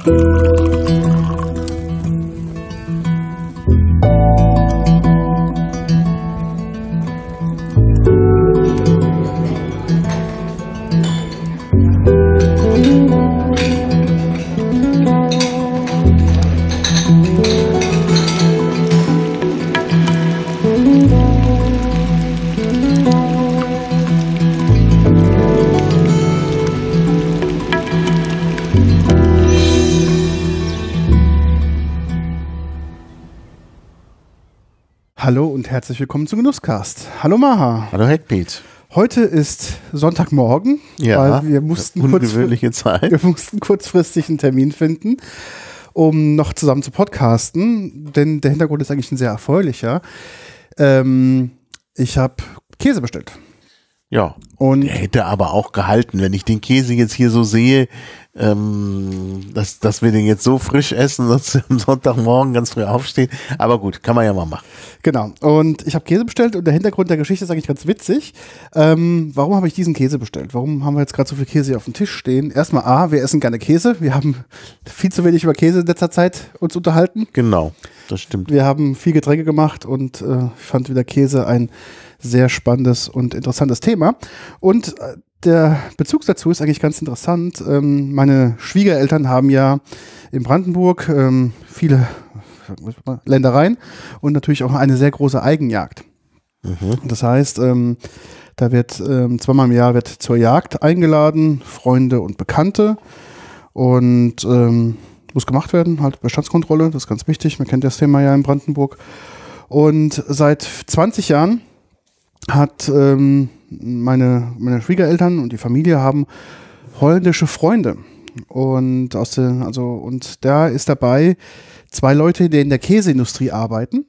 Hallo und herzlich willkommen zum Genusscast. Hallo Maha. Hallo Hackbeat. Heute ist Sonntagmorgen, weil wir mussten kurzfristig einen Termin finden, um noch zusammen zu podcasten, denn der Hintergrund ist eigentlich ein sehr erfreulicher. Ich habe Käse bestellt. Ja, und der hätte aber auch gehalten, wenn ich den Käse jetzt hier so sehe, dass wir den jetzt so frisch essen, dass wir am Sonntagmorgen ganz früh aufstehen. Aber gut, kann man ja mal machen. Genau, und ich habe Käse bestellt und der Hintergrund der Geschichte ist eigentlich ganz witzig. Warum habe ich diesen Käse bestellt? Warum haben wir jetzt gerade so viel Käse hier auf dem Tisch stehen? Erstmal wir essen gerne Käse. Wir haben viel zu wenig über Käse in letzter Zeit uns unterhalten. Genau, das stimmt. Wir haben viel Getränke gemacht und ich fand wieder Käse ein sehr spannendes und interessantes Thema. Und der Bezug dazu ist eigentlich ganz interessant. Meine Schwiegereltern haben ja in Brandenburg viele Ländereien und natürlich auch eine sehr große Eigenjagd. Das heißt, da wird zweimal im Jahr wird zur Jagd eingeladen, Freunde und Bekannte, und muss gemacht werden, halt Bestandskontrolle, das ist ganz wichtig. Man kennt das Thema ja in Brandenburg. Und seit 20 Jahren hat meine Schwiegereltern und die Familie haben holländische Freunde, und und da ist dabei 2 Leute, die in der Käseindustrie arbeiten.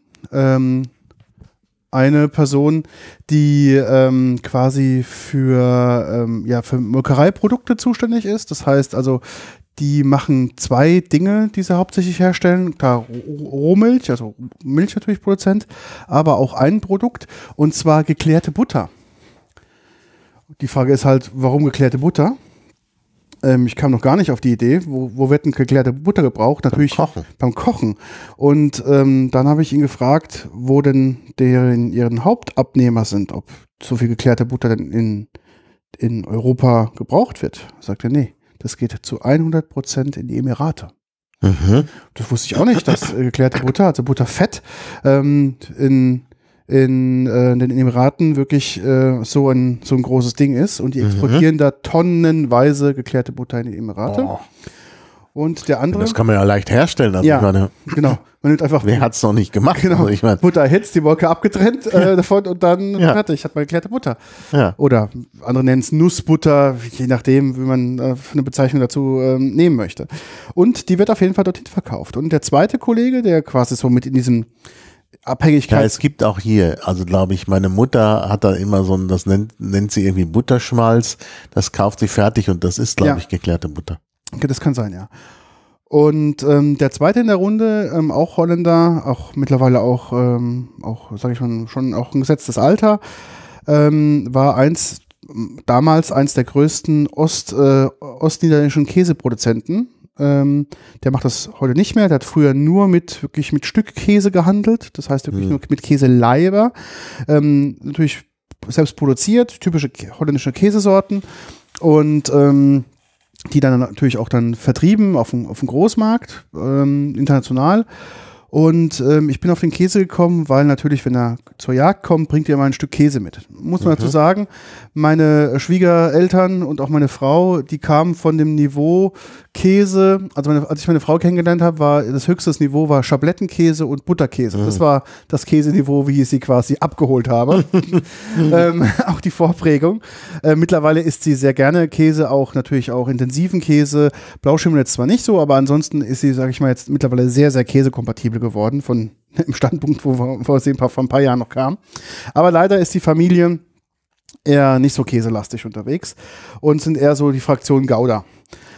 Eine Person, die quasi für Molkereiprodukte zuständig ist. Das heißt also, die machen 2 Dinge, die sie hauptsächlich herstellen. Klar, Rohmilch, also Milch natürlich Produzent, aber auch ein Produkt, und zwar geklärte Butter. Die Frage ist halt, warum geklärte Butter? Ich kam noch gar nicht auf die Idee, wo wird denn geklärte Butter gebraucht? Natürlich beim Kochen. Und dann habe ich ihn gefragt, wo denn ihren Hauptabnehmer sind, ob so viel geklärte Butter denn in Europa gebraucht wird. Sagt er, nee, das geht zu 100% in die Emirate. Das wusste ich auch nicht, dass geklärte Butter, also Butterfett, in den Emiraten wirklich so ein großes Ding ist, und die exportieren da tonnenweise geklärte Butter in die Emirate. Oh. Und der andere... Das kann man ja leicht herstellen. Also ja, ich meine, genau. Man nimmt einfach... Wer hat es noch nicht gemacht? Genau, also ich meine, Butter erhitzt, die Molke abgetrennt davon, und dann fertig, hat man geklärte Butter. Ja. Oder andere nennen es Nussbutter, je nachdem, wie man eine Bezeichnung dazu nehmen möchte. Und die wird auf jeden Fall dorthin verkauft. Und der zweite Kollege, der quasi so mit in diesem Abhängigkeit. Ja, es gibt auch hier, also glaube ich, meine Mutter hat da immer so ein, das nennt sie irgendwie Butterschmalz, das kauft sie fertig, und das ist, glaube ich, geklärte Butter. Okay, das kann sein, ja. Und der zweite in der Runde, auch Holländer, auch mittlerweile auch sage ich schon auch ein gesetztes Alter, war damals eins der größten ostniederländischen Käseproduzenten. Der macht das heute nicht mehr. Der hat früher nur wirklich mit Stückkäse gehandelt. Das heißt wirklich nur mit Käseleiber. Natürlich selbst produziert, typische holländische Käsesorten, und die dann natürlich auch dann vertrieben auf dem Großmarkt, international. Und ich bin auf den Käse gekommen, weil natürlich, wenn er zur Jagd kommt, bringt er mal ein Stück Käse mit. Muss man dazu sagen, meine Schwiegereltern und auch meine Frau, die kamen von dem Niveau Käse, also als ich meine Frau kennengelernt habe, war das höchste Niveau war Schablettenkäse und Butterkäse. Das war das Käseniveau, wie ich sie quasi abgeholt habe. Auch die Vorprägung. Mittlerweile isst sie sehr gerne Käse, natürlich auch intensiven Käse. Blauschimmel jetzt zwar nicht so, aber ansonsten ist sie, sage ich mal, jetzt mittlerweile sehr, sehr käsekompatibel geworden von im Standpunkt, wo sie vor ein paar Jahren noch kam. Aber leider ist die Familie eher nicht so käselastig unterwegs und sind eher so die Fraktion Gouda.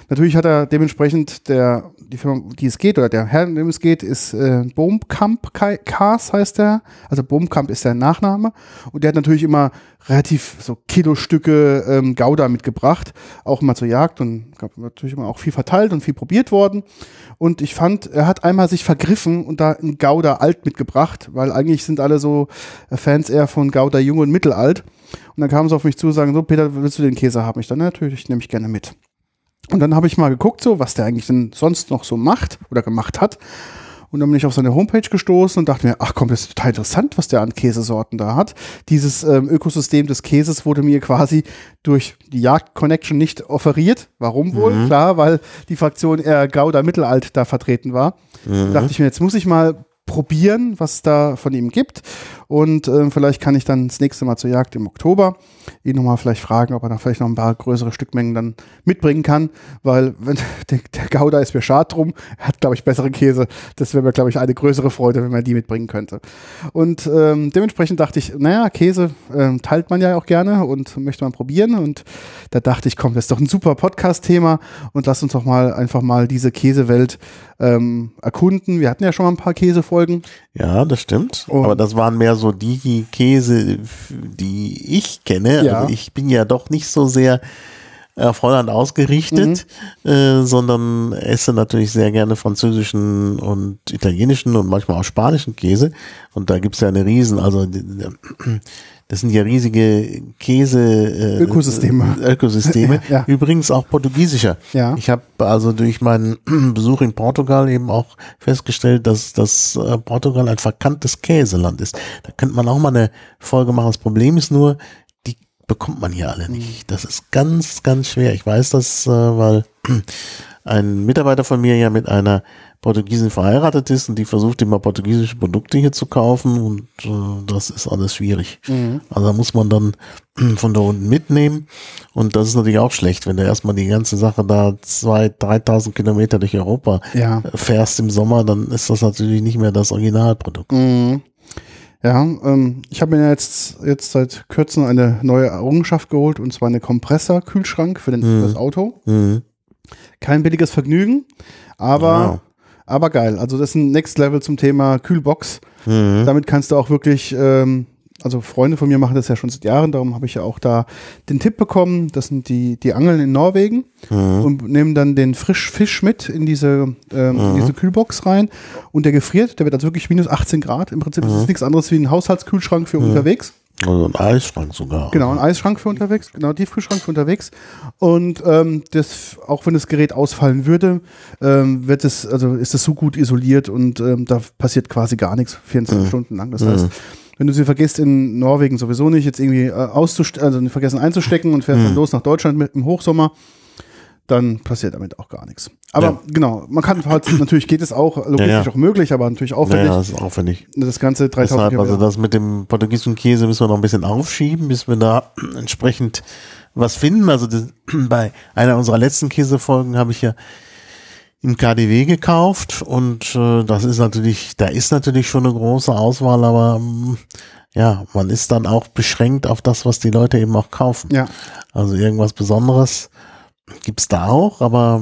Natürlich hat er dementsprechend die Firma, um die es geht, oder der Herr, um den es geht, ist Boomkamp Cars heißt der. Also Boomkamp ist der Nachname. Und der hat natürlich immer relativ so Kilostücke Gouda mitgebracht, auch immer zur Jagd und natürlich immer auch viel verteilt und viel probiert worden. Und ich fand, er hat einmal sich vergriffen und da ein Gouda alt mitgebracht, weil eigentlich sind alle so Fans eher von Gouda jung und mittelalt. Und dann kamen sie auf mich zu und sagen, so Peter, willst du den Käse haben? Ich dann, natürlich, nehme ich gerne mit. Und dann habe ich mal geguckt, so was der eigentlich denn sonst noch so macht oder gemacht hat. Und dann bin ich auf seine Homepage gestoßen und dachte mir, ach komm, das ist total interessant, was der an Käsesorten da hat. Dieses Ökosystem des Käses wurde mir quasi durch die Jagd-Connection nicht offeriert. Warum wohl? Klar, weil die Fraktion eher Gouda Mittelalt da vertreten war. Da dachte ich mir, jetzt muss ich mal probieren, was da von ihm gibt. Und vielleicht kann ich dann das nächste Mal zur Jagd im Oktober ihn nochmal vielleicht fragen, ob er da vielleicht noch ein paar größere Stückmengen dann mitbringen kann, weil wenn der Gouda ist mir schad drum, er hat, glaube ich, bessere Käse. Das wäre mir, glaube ich, eine größere Freude, wenn man die mitbringen könnte. Und dementsprechend dachte ich, naja, Käse teilt man ja auch gerne und möchte man probieren. Und da dachte ich, komm, das ist doch ein super Podcast-Thema und lass uns doch mal einfach mal diese Käsewelt erkunden. Wir hatten ja schon mal ein paar Käsefolgen. Ja, das stimmt. Aber das waren mehr so die Käse, die ich kenne. Ja. Also ich bin ja doch nicht so sehr auf Holland ausgerichtet, sondern esse natürlich sehr gerne französischen und italienischen und manchmal auch spanischen Käse. Und da gibt's ja eine das sind ja riesige Ökosysteme. Ja. Übrigens auch portugiesischer. Ja. Ich habe also durch meinen Besuch in Portugal eben auch festgestellt, dass das Portugal ein verkanntes Käseland ist. Da könnte man auch mal eine Folge machen. Das Problem ist nur, die bekommt man hier alle nicht. Das ist ganz, ganz schwer. Ich weiß das, weil ein Mitarbeiter von mir ja mit einer Portugiesin verheiratet ist und die versucht immer portugiesische Produkte hier zu kaufen und das ist alles schwierig. Also da muss man dann von da unten mitnehmen und das ist natürlich auch schlecht, wenn du erstmal die ganze Sache da 2.000, 3.000 Kilometer durch Europa fährst im Sommer, dann ist das natürlich nicht mehr das Originalprodukt. Ja, ich habe mir jetzt seit kürzem eine neue Errungenschaft geholt und zwar eine Kompressorkühlschrank für das Auto. Kein billiges Vergnügen, aber geil. Also das ist ein Next Level zum Thema Kühlbox. Damit kannst du auch wirklich, also Freunde von mir machen das ja schon seit Jahren, darum habe ich ja auch da den Tipp bekommen. Das sind die Angeln in Norwegen und nehmen dann den Frischfisch mit in diese Kühlbox rein und der gefriert, der wird also wirklich minus 18 Grad. Im Prinzip ist es nichts anderes wie ein Haushaltskühlschrank für unterwegs. Also ein Eisschrank sogar. Genau, ein Eisschrank für unterwegs, genau, Tiefkühlschrank für unterwegs. Und das, auch wenn das Gerät ausfallen würde, ist es so gut isoliert und da passiert quasi gar nichts 24 Stunden lang. Das heißt, wenn du sie vergisst in Norwegen sowieso nicht, jetzt irgendwie vergessen einzustecken und fährst dann los nach Deutschland mit im Hochsommer, dann passiert damit auch gar nichts. Aber genau, man kann halt, natürlich geht es auch, logistisch auch möglich, aber natürlich aufwendig. Ja, das ist aufwendig. Das Ganze 3.000 Euro. Also das mit dem portugiesischen Käse müssen wir noch ein bisschen aufschieben, bis wir da entsprechend was finden. Also bei einer unserer letzten Käsefolgen habe ich ja im KDW gekauft und da ist natürlich schon eine große Auswahl, aber man ist dann auch beschränkt auf das, was die Leute eben auch kaufen. Ja. Also irgendwas Besonderes gibt's da auch, aber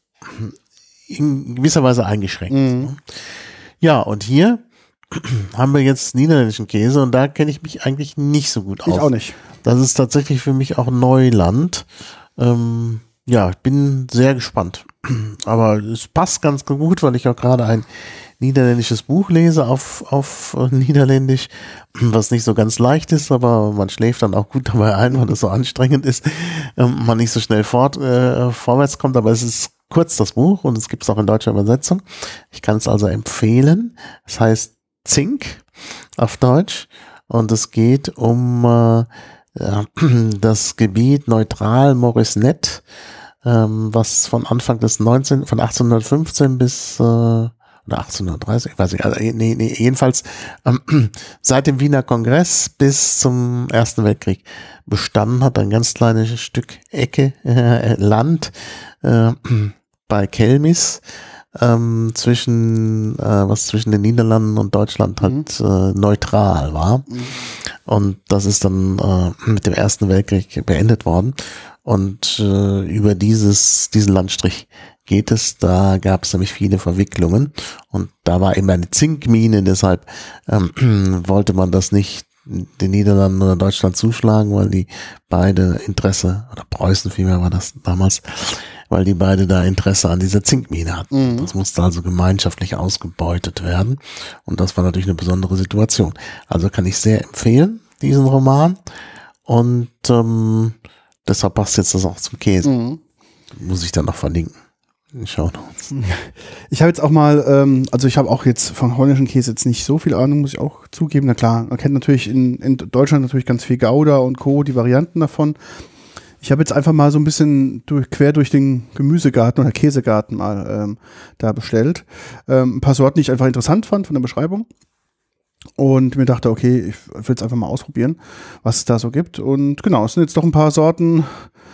in gewisser Weise eingeschränkt. Ja, und hier haben wir jetzt niederländischen Käse und da kenne ich mich eigentlich nicht so gut aus. Ich auch nicht. Das ist tatsächlich für mich auch Neuland. Ich bin sehr gespannt. Aber es passt ganz gut, weil ich auch gerade ein niederländisches Buch lese auf Niederländisch, was nicht so ganz leicht ist, aber man schläft dann auch gut dabei ein, weil es so anstrengend ist, man nicht so schnell vorwärts kommt, aber es ist kurz, das Buch, und es gibt es auch in deutscher Übersetzung. Ich kann es also empfehlen. Es heißt Zink auf Deutsch und es geht um das Gebiet Neutral-Morisnet, was von Anfang von 1815 bis oder 1830, ich weiß nicht, also, jedenfalls seit dem Wiener Kongress bis zum Ersten Weltkrieg bestanden hat, ein ganz kleines Stück Land bei Kelmis, was zwischen den Niederlanden und Deutschland halt neutral war. Und das ist dann mit dem Ersten Weltkrieg beendet worden. Und über diesen Landstrich geht es. Da gab es nämlich viele Verwicklungen. Und da war eben eine Zinkmine, deshalb wollte man das nicht den Niederlanden oder Deutschland zuschlagen, weil die beide Interesse, oder Preußen vielmehr war das damals, weil die beide da Interesse an dieser Zinkmine hatten. Das musste also gemeinschaftlich ausgebeutet werden. Und das war natürlich eine besondere Situation. Also kann ich sehr empfehlen, diesen Roman. Und deshalb passt jetzt das auch zum Käse. Muss ich dann noch verlinken. Schauen wir uns. Ich habe jetzt auch mal, also ich habe auch jetzt von holländischen Käse jetzt nicht so viel Ahnung, muss ich auch zugeben. Na klar, man kennt natürlich in Deutschland natürlich ganz viel Gouda und Co., die Varianten davon. Ich habe jetzt einfach mal so ein bisschen quer durch den Gemüsegarten oder Käsegarten mal da bestellt. Ein paar Sorten, die ich einfach interessant fand von der Beschreibung. Und mir dachte, okay, ich will es einfach mal ausprobieren, was es da so gibt. Und genau, es sind jetzt doch ein paar Sorten,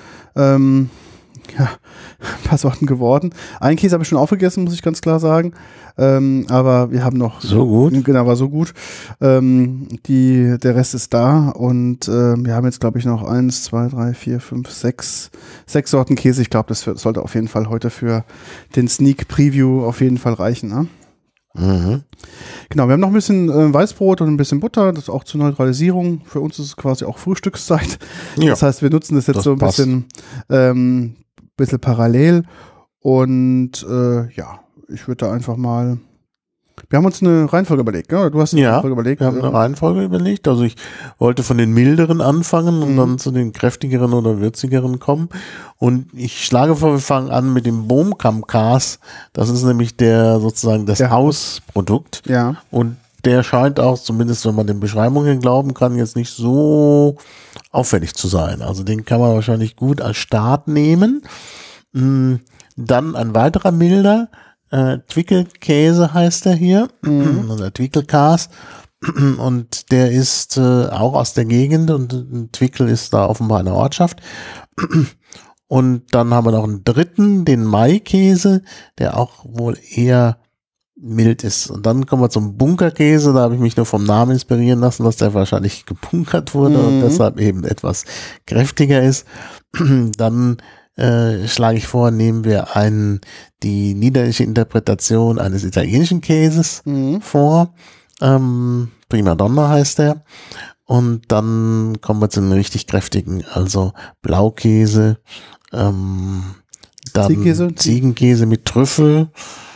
ein paar Sorten geworden. Einen Käse habe ich schon aufgegessen, muss ich ganz klar sagen. Aber wir haben noch... So gut? Genau, war so gut. Der Rest ist da und wir haben jetzt, glaube ich, noch 1, 2, 3, 4, 5, 6 Sorten Käse. Ich glaube, das sollte auf jeden Fall heute für den Sneak Preview auf jeden Fall reichen. Ne? Genau, wir haben noch ein bisschen Weißbrot und ein bisschen Butter, das ist auch zur Neutralisierung. Für uns ist es quasi auch Frühstückszeit. Ja, das heißt, wir nutzen das jetzt so ein bisschen parallel. Und ja, ich würde da einfach mal... Wir haben uns eine Reihenfolge überlegt, ne? Du hast eine Reihenfolge überlegt. Wir haben eine Reihenfolge überlegt. Also ich wollte von den milderen anfangen und dann zu den kräftigeren oder würzigeren kommen. Und ich schlage vor, wir fangen an mit dem Boomkamkaas. Das ist nämlich sozusagen das Hausprodukt. Ja. Und der scheint auch, zumindest wenn man den Beschreibungen glauben kann, jetzt nicht so auffällig zu sein. Also den kann man wahrscheinlich gut als Start nehmen. Dann ein weiterer milder, Twickelkäse heißt der hier, oder Twickelkäse, und der ist auch aus der Gegend und Twickel ist da offenbar eine Ortschaft. Und dann haben wir noch einen dritten, den Maikäse, der auch wohl eher mild ist. Und dann kommen wir zum Bunkerkäse, da habe ich mich nur vom Namen inspirieren lassen, dass der wahrscheinlich gebunkert wurde und deshalb eben etwas kräftiger ist. Dann schlage ich vor, nehmen wir die niederländische Interpretation eines italienischen Käses vor. Prima Donna heißt der. Und dann kommen wir zu einem richtig kräftigen, also Blaukäse, dann Ziegenkäse mit Trüffel,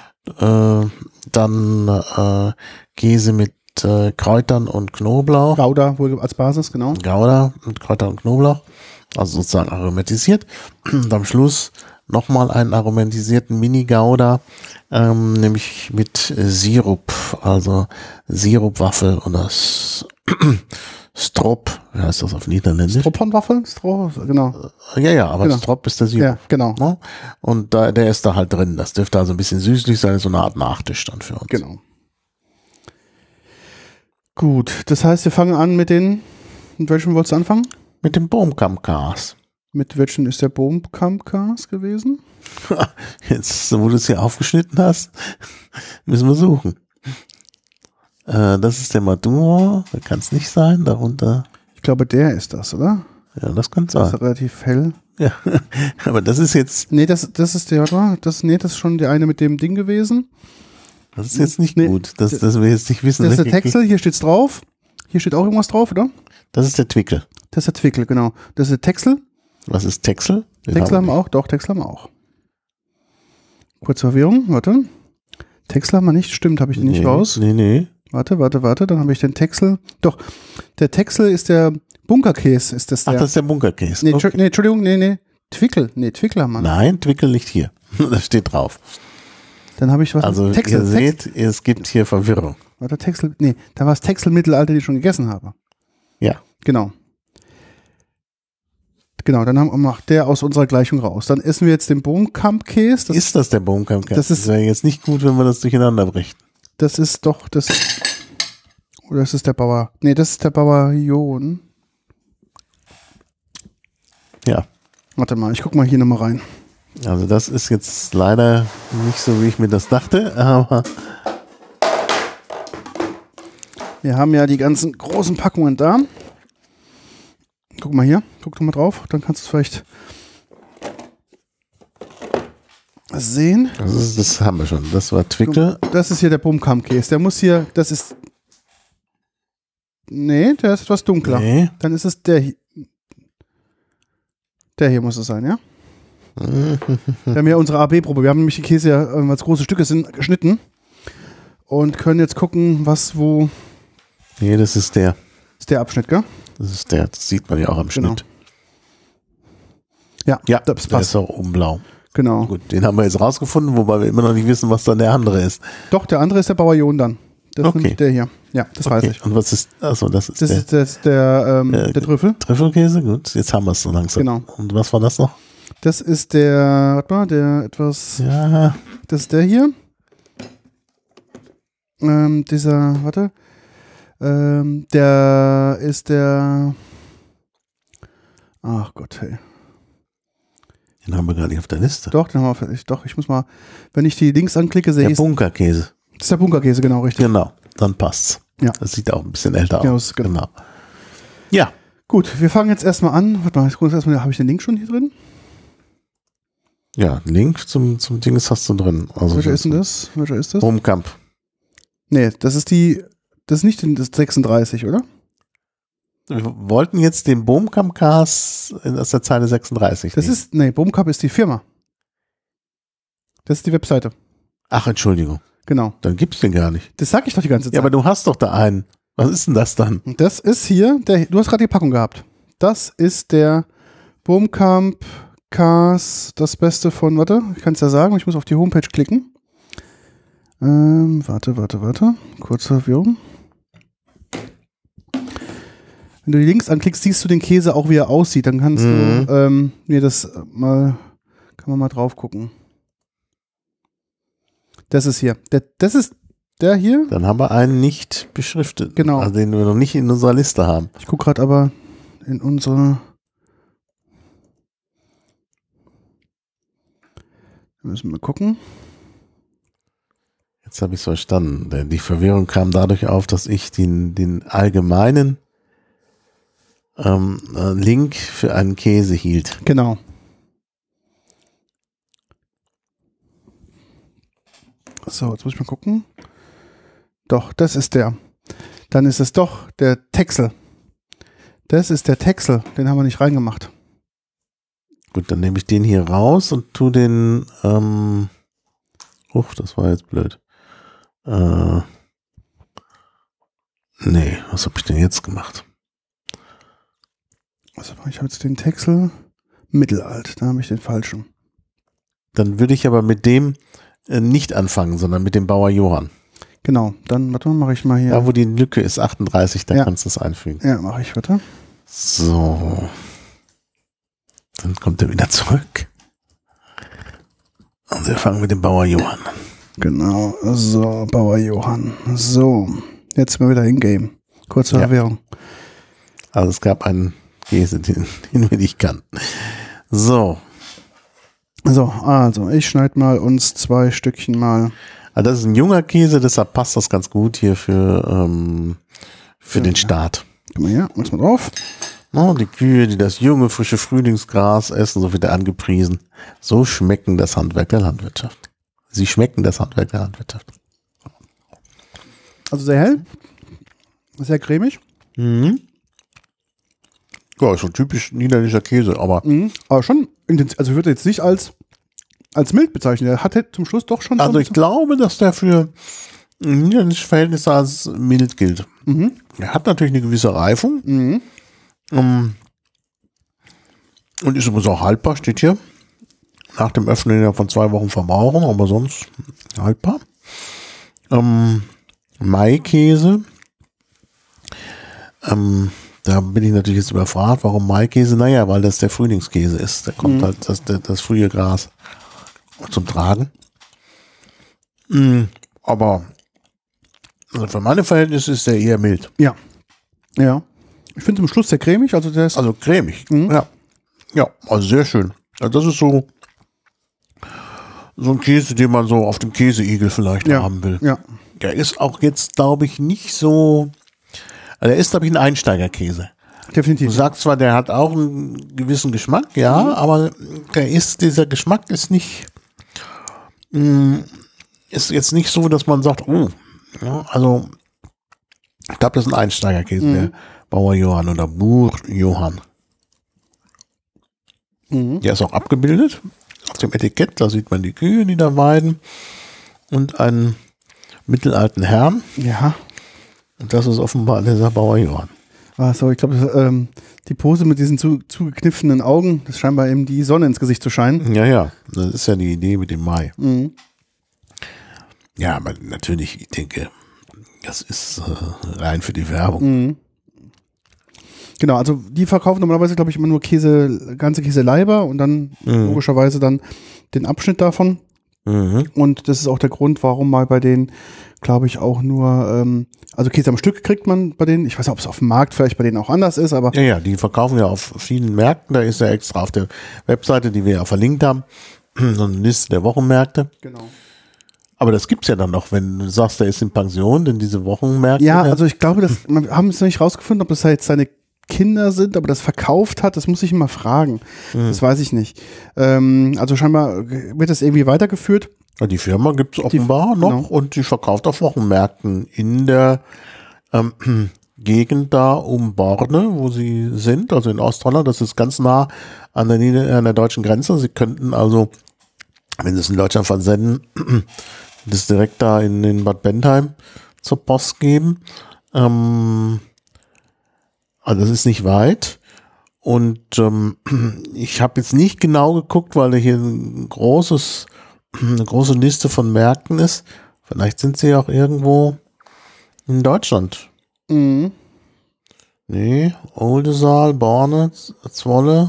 dann Käse mit Kräutern und Knoblauch. Gouda wohl als Basis, genau. Gouda mit Kräutern und Knoblauch. Also sozusagen aromatisiert. Und am Schluss nochmal einen aromatisierten Mini-Gouda, nämlich mit Sirup, also Sirupwaffel oder Strop, wie heißt das auf Niederländisch? Stroopwafel? Genau. Ja, aber genau. Strop ist der Sirup. Ja, genau. Ne? Und der ist da halt drin. Das dürfte also ein bisschen süßlich sein, so eine Art Nachtisch dann für uns. Genau. Gut, das heißt, wir fangen an mit welchem wolltest du anfangen? Mit dem Boomkamkaas. Mit welchen ist der Boomkamkaas gewesen? Jetzt, wo du es hier aufgeschnitten hast, müssen wir suchen. Das ist der Maduro, der kann es nicht sein, darunter. Ich glaube, der ist das, oder? Ja, das könnte sein. Das ist relativ hell. Ja, aber das ist jetzt... Nee, das ist der, oder? Das ist schon der eine mit dem Ding gewesen. Das ist jetzt nicht gut, dass wir jetzt nicht wissen. Das ist der Texel, hier steht's drauf. Hier steht auch irgendwas drauf, oder? Das ist der Twickel. Das ist der Twickel, genau. Das ist der Texel. Was ist Texel? Texel haben wir auch, doch, Texel haben wir auch. Kurze Verwirrung, warte. Texel haben wir nicht, stimmt, habe ich den nicht raus. Nee. Warte, dann habe ich den Texel. Doch, der Texel ist der Bunkerkäse, ist das der. Ach, das ist der Bunkerkäse. Nee, okay. Entschuldigung, nee. Twickel haben wir. Nein, Twickel liegt hier. Das steht drauf. Dann habe ich was. Also Texel, ihr seht, es gibt hier Verwirrung. Warte, Texel, nee, da war es Texel-Mittelalter, die ich schon gegessen habe. Ja. Genau, dann macht der aus unserer Gleichung raus. Dann essen wir jetzt den Boomkamkäse. Ist das der Boomkamkäse? Das wäre jetzt nicht gut, wenn wir das durcheinander brechen. Das ist doch das. Oder ist es der Bauer? Nee, das ist der Bauerjon. Ja. Warte mal, ich guck mal hier nochmal rein. Also das ist jetzt leider nicht so, wie ich mir das dachte, aber... Wir haben ja die ganzen großen Packungen da. Guck mal hier, guck doch mal drauf, dann kannst du es vielleicht sehen. Das haben wir schon. Das war Twickel. Das ist hier der Boomkamp-Käse. Der muss hier, das ist. Nee, der ist etwas dunkler. Nee. Dann ist es der hier. Der hier muss es sein, ja? Wir haben ja unsere AB-Probe. Wir haben nämlich die Käse ja, als große Stücke sind, geschnitten. Und können jetzt gucken, was, wo. Nee, das ist der. Das ist der Abschnitt, gell? Das sieht man ja auch am Schnitt. Ja, Ja, das der passt. ist auch oben blau. Genau. Gut, den haben wir jetzt rausgefunden, wobei wir immer noch nicht wissen, was dann der andere ist. Doch, der andere ist der Bauerjon dann. Das ist Okay. nämlich der hier. Ja, das weiß ich. Und was ist, achso, das ist Das ist der Trüffel. Trüffelkäse? Gut, jetzt haben wir es so langsam. Genau. Und was war das noch? Das ist der, warte mal, der etwas, Ja, das ist der hier. Der ist der, ach Gott, hey. den haben wir gar nicht auf der Liste. Doch, den haben wir, doch, ich muss mal, wenn ich die Links anklicke, sehe Der ich, Bunkerkäse. das ist der Bunkerkäse, genau, richtig. Genau, dann passt's. Ja. Das sieht auch ein bisschen älter Ja, aus. das- genau. Ja, Gut, wir fangen jetzt erstmal an. Warte mal, ich gucke erstmal, habe ich den Link schon hier drin? ja, Link zum Dings hast du drin. Also Welcher ist denn das? Welcher ist das? Boomkamp. Nee, das ist nicht das 36, oder? Wir wollten jetzt den Boomkamp-Cast aus der Zeile 36 Das nehmen. ist, nee, Boomkamp ist die Firma. Das ist die Webseite. Ach, Entschuldigung. Genau. Dann gibt's den gar nicht. Das sag ich doch die ganze Zeit. Ja, aber du hast doch da einen. Was ist denn das dann? Das ist hier, du hast gerade die Packung gehabt. Das ist der Boomkamp Cars, das Beste von, warte, ich kann es ja sagen, ich muss auf die Homepage klicken. Warte. Kurze Verwirrung. Wenn du die Links anklickst, siehst du den Käse auch, wie er aussieht. Dann kannst du mir das mal, kann man mal drauf gucken. Das ist hier. Das ist der hier. Dann haben wir einen nicht beschriftet. Genau. Also den wir noch nicht in unserer Liste haben. Ich gucke gerade aber in unsere. Da müssen wir gucken. Jetzt habe ich es verstanden. Denn die Verwirrung kam dadurch auf, dass ich den allgemeinen Link für einen Käse hielt. Genau. So, jetzt muss ich mal gucken. Doch, das ist der. Dann ist es doch der Texel. Das ist der Texel. Den haben wir nicht reingemacht. Gut, dann nehme ich den hier raus und tu den, das war jetzt blöd. Nee, was habe ich denn jetzt gemacht? Also ich habe jetzt den Texel mittelalt. Da habe ich den falschen. Dann würde ich aber mit dem nicht anfangen, sondern mit dem Bauer Johann. Genau, dann, warte mal, mache ich mal hier. Da, wo die Lücke ist, 38, da Ja. kannst du es einfügen. Ja, mache ich, warte. So. Dann kommt er wieder zurück. Und wir fangen mit dem Bauer Johann an. Genau, so, Bauer Johann. So, jetzt sind wir wieder in Game. Kurze Ja. Erwährung. Also es gab einen Käse, den wir nicht kannten. So. So, also, ich schneide mal uns 2 Stückchen mal. Also das ist ein junger Käse, deshalb passt das ganz gut hier für den Start. Guck mal hier, mach's mal drauf. Oh, die Kühe, die das junge, frische Frühlingsgras essen, so wird er angepriesen. So schmecken das Handwerk der Landwirtschaft. Sie schmecken das Handwerk der Landwirtschaft. Also sehr hell, sehr cremig. Mhm. Ja, ist schon typisch niederländischer Käse, aber Aber schon intensiv. Also ich würde jetzt nicht als mild bezeichnen. Der hat zum Schluss doch schon. also ich glaube, dass der für niederländische Verhältnisse als mild gilt. Er hat natürlich eine gewisse Reifung. Und ist übrigens auch haltbar, steht hier. Nach dem Öffnen ja von 2 Wochen verbrauchen, aber sonst haltbar. Maikäse. Da bin ich natürlich jetzt überfragt, warum Maikäse? Naja, weil das der Frühlingskäse ist. Da kommt halt das frühe Gras zum Tragen. Aber also für meine Verhältnisse ist der eher mild. Ja. Ja. Ich finde zum Schluss sehr cremig. Also der ist. Also cremig. Ja. Ja, also sehr schön. Also das ist so ein Käse, den man so auf dem Käseigel vielleicht haben will. Ja. Der ist auch jetzt, glaube ich, nicht so. Also der ist, glaube ich, ein Einsteigerkäse. Definitiv. Du sagst zwar, der hat auch einen gewissen Geschmack, ja, aber dieser Geschmack ist nicht Ist jetzt nicht so, dass man sagt, oh, ja, also ich glaube, das ist ein Einsteigerkäse, der Bauer Johann oder Bur Johann. Der ist auch abgebildet auf dem Etikett, da sieht man die Kühe, die da weiden und einen mittelalten Herrn. Ja. Und das ist offenbar dieser Bauer Johann. So, ich glaube, die Pose mit diesen zugekniffenen Augen, das ist scheinbar eben die Sonne ins Gesicht zu scheinen. Ja, das ist ja die Idee mit dem Mai. Ja, aber natürlich, ich denke, das ist rein für die Werbung. Genau, also die verkaufen normalerweise, glaube ich, immer nur ganze Käseleiber und dann logischerweise dann den Abschnitt davon. Und das ist auch der Grund, warum mal bei denen, glaube ich, auch nur, also Käse am Stück kriegt man bei denen. Ich weiß nicht, ob es auf dem Markt vielleicht bei denen auch anders ist, aber. Ja, die verkaufen ja auf vielen Märkten. Da ist ja extra auf der Webseite, die wir ja verlinkt haben, so eine Liste der Wochenmärkte. Genau. Aber das gibt's ja dann noch, wenn du sagst, der ist in Pension, denn diese Wochenmärkte. Ja, also ich glaube, wir haben es noch nicht rausgefunden, ob das jetzt seine Kinder sind, aber das verkauft hat, das muss ich mal fragen. Das weiß ich nicht. Also scheinbar wird das irgendwie weitergeführt. Ja, die Firma gibt's offenbar noch, genau. Und die verkauft auf Wochenmärkten in der Gegend da um Borne, wo sie sind, also in Ostholland. Das ist ganz nah an der deutschen Grenze. Sie könnten also, wenn sie es in Deutschland versenden, das direkt da in Bad Bentheim zur Post geben. Also das ist nicht weit und ich habe jetzt nicht genau geguckt, weil hier eine große Liste von Märkten ist. Vielleicht sind sie auch irgendwo in Deutschland. Nee, Oldenzaal, Borne, Zwolle,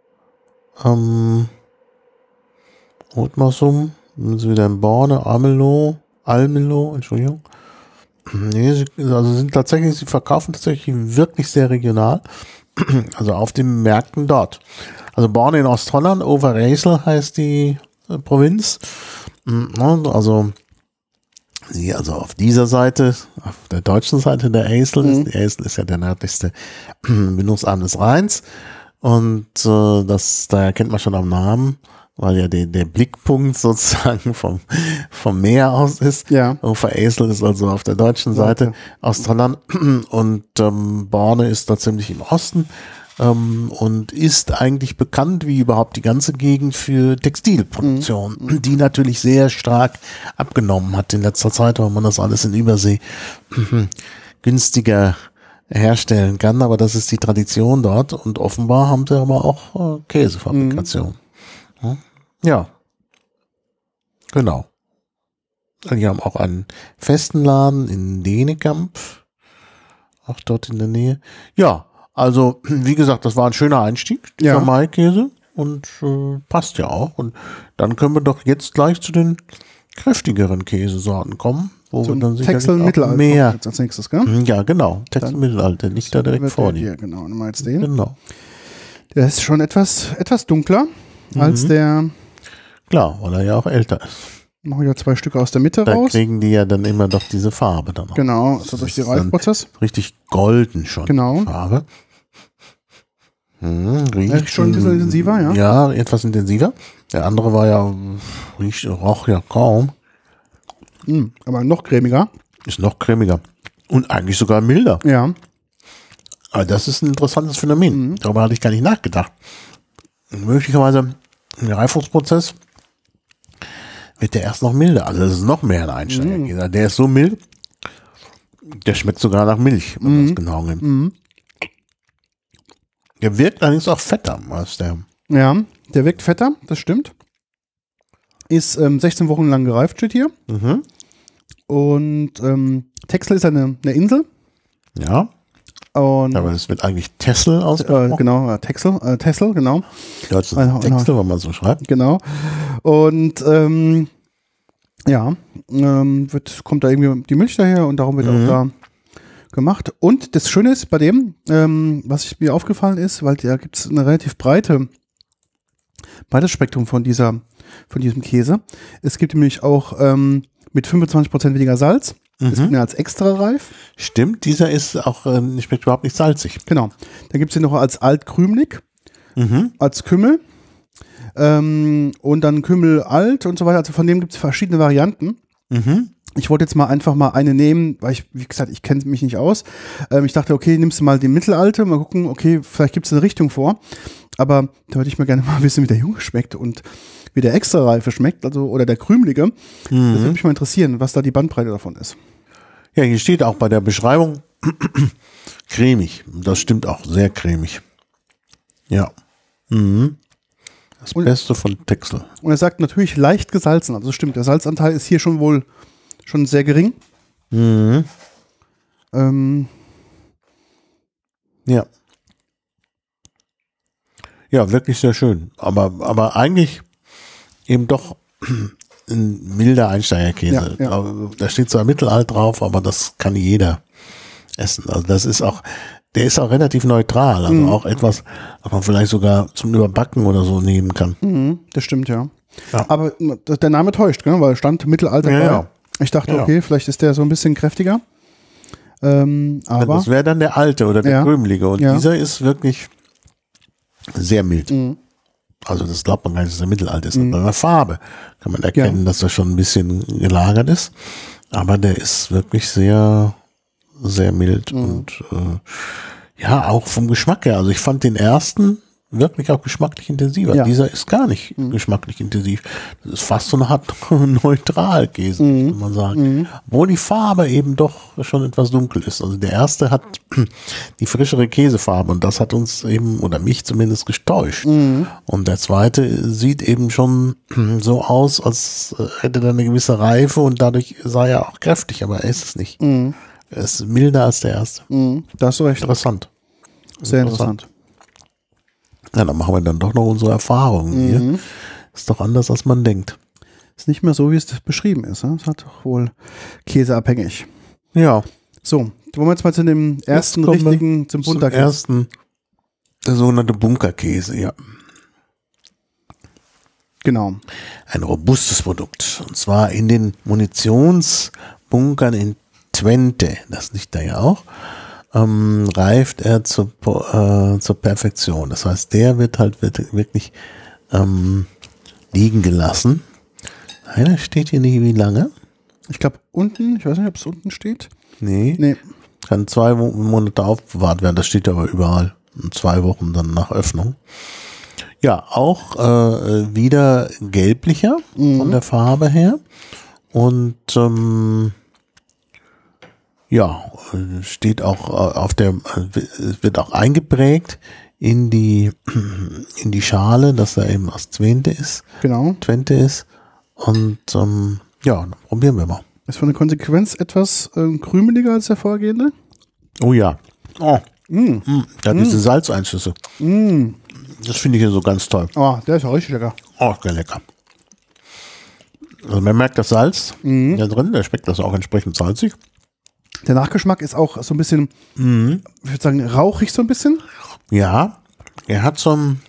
Othmarsum, dann sind wieder in Borne, Almelo, Entschuldigung. Nee, sie verkaufen tatsächlich wirklich sehr regional, also auf den Märkten dort. Also Borne in Ostholland, Overijssel heißt die Provinz, also auf dieser Seite, auf der deutschen Seite der Ijssel, die Ijssel ist ja der nördlichste Mündungsarm des Rheins und daher kennt man schon am Namen, weil ja der Blickpunkt sozusagen vom Meer aus ist. Ja. Overijssel ist also auf der deutschen Seite, Ostholland und Borne ist da ziemlich im Osten und ist eigentlich bekannt wie überhaupt die ganze Gegend für Textilproduktion, die natürlich sehr stark abgenommen hat in letzter Zeit, weil man das alles in Übersee günstiger herstellen kann, aber das ist die Tradition dort und offenbar haben sie aber auch Käsefabrikation. Ja, genau. Die haben auch einen festen Laden in Denekamp, auch dort in der Nähe. Ja, also wie gesagt, das war ein schöner Einstieg, dieser Maikäse und passt ja auch. Und dann können wir doch jetzt gleich zu den kräftigeren Käsesorten kommen, wo wir dann sicherlich auch mehr jetzt als nächstes, gell? Ja, genau. Texel Mittelalter, nicht da direkt vor dir. Genau, nimm mal jetzt den. Genau. Der ist schon etwas dunkler als der. Klar, weil er ja auch älter ist. Machen wir 2 Stücke aus der Mitte raus. Da kriegen die ja dann immer doch diese Farbe dann noch. Genau, so durch den Reifprozess. Richtig golden schon. Genau. Farbe. Riecht schon ein bisschen intensiver, ja? Ja, etwas intensiver. Der andere war ja, roch ja kaum. Aber noch cremiger. Ist noch cremiger. Und eigentlich sogar milder. Ja. Aber das ist ein interessantes Phänomen. Darüber hatte ich gar nicht nachgedacht. Möglicherweise im Reifungsprozess wird der erst noch milder. Also das ist noch mehr ein Einsteigerkäse. Der ist so mild, der schmeckt sogar nach Milch, wenn man das genau nimmt. Der wirkt allerdings auch fetter als der. Ja, der wirkt fetter, das stimmt. Ist 16 Wochen lang gereift, steht hier. Und Texel ist eine Insel. Ja. Und aber es wird eigentlich Texel ausgesprochen. Genau, Texel, genau. Ja, das ist Texel, wenn man so schreibt. Genau. Und kommt da irgendwie die Milch daher und darum wird auch da gemacht. Und das Schöne ist bei dem, was mir aufgefallen ist, weil da gibt es eine relativ breites Spektrum von diesem Käse. Es gibt nämlich auch mit 25% weniger Salz. Das gibt mir als extra reif. Stimmt, dieser ist auch schmeckt überhaupt nicht salzig. Genau. Dann gibt es den noch als altkrümelig, als Kümmel Und dann Kümmel alt und so weiter. Also von dem gibt es verschiedene Varianten. Mhm. Ich wollte jetzt einfach mal eine nehmen, weil ich, wie gesagt, ich kenne mich nicht aus. Ich dachte, okay, nimmst du mal die mittelalte, mal gucken, okay, vielleicht gibt es eine Richtung vor. Aber da würde ich mir gerne mal wissen, wie der Junge schmeckt und wie der Extra-Reife schmeckt, also oder der Krümelige. Das würde mich mal interessieren, was da die Bandbreite davon ist. Ja, hier steht auch bei der Beschreibung cremig. Das stimmt auch, sehr cremig. Ja. Das Beste von Texel. Und er sagt natürlich leicht gesalzen, also stimmt, der Salzanteil ist hier schon wohl schon sehr gering. Ja. Ja, wirklich sehr schön. Aber eigentlich eben doch ein milder Einsteigerkäse. Ja. Da steht zwar mittelalt drauf, aber das kann jeder essen. Also das ist auch, der ist auch relativ neutral. Also auch etwas, was man vielleicht sogar zum Überbacken oder so nehmen kann. Das stimmt, ja. Aber der Name täuscht, gell? Weil stand Mittelalter. Ja. Ich dachte, okay, vielleicht ist der so ein bisschen kräftiger. Aber das wäre dann der alte oder der krümelige. Und dieser ist wirklich sehr mild. Also das glaubt man gar nicht, dass er mittelalt ist. An der Farbe kann man erkennen, dass er schon ein bisschen gelagert ist. Aber der ist wirklich sehr, sehr mild und auch vom Geschmack her. Also ich fand den ersten wirklich auch geschmacklich intensiver. Ja. Dieser ist gar nicht geschmacklich intensiv. Das ist fast so eine Art Neutralkäse, muss man sagen. Obwohl die Farbe eben doch schon etwas dunkel ist. Also der erste hat die frischere Käsefarbe und das hat uns eben, oder mich zumindest, getäuscht. Und der zweite sieht eben schon so aus, als hätte er eine gewisse Reife und dadurch sei er auch kräftig, aber er ist es nicht. Er ist milder als der erste. Da hast du recht. Interessant. Sehr interessant. Ja, dann machen wir dann doch noch unsere Erfahrungen hier. Ist doch anders, als man denkt. Ist nicht mehr so, wie es beschrieben ist. Ne? Es hat doch wohl käseabhängig. Ja. So, wollen wir jetzt mal zu dem ersten richtigen, zum Bunkerkäse. Ersten, der sogenannte Bunkerkäse, ja. Genau. Ein robustes Produkt. Und zwar in den Munitionsbunkern in Twente, das liegt da ja auch, reift er zur Perfektion. Das heißt, der wird halt wirklich liegen gelassen. Leider steht hier nicht, wie lange. Ich glaube unten, ich weiß nicht, ob es unten steht. Nee. Kann 2 Monate aufbewahrt werden, das steht aber überall. 2 Wochen dann nach Öffnung. Ja, auch wieder gelblicher von der Farbe her. Und steht auch wird auch eingeprägt in die Schale, dass er eben aus Twente ist. Genau. Twente ist. Und dann probieren wir mal. Ist von der Konsequenz etwas krümeliger als der vorgehende. Oh ja. Oh. Da hat diese Salzeinschüsse. Das finde ich hier so ganz toll. Oh, der ist ja richtig lecker. Oh, sehr lecker. Also man merkt das Salz da drin, der schmeckt das auch entsprechend salzig. Der Nachgeschmack ist auch so ein bisschen, ich würde sagen, rauchig so ein bisschen. Ja, er hat so ein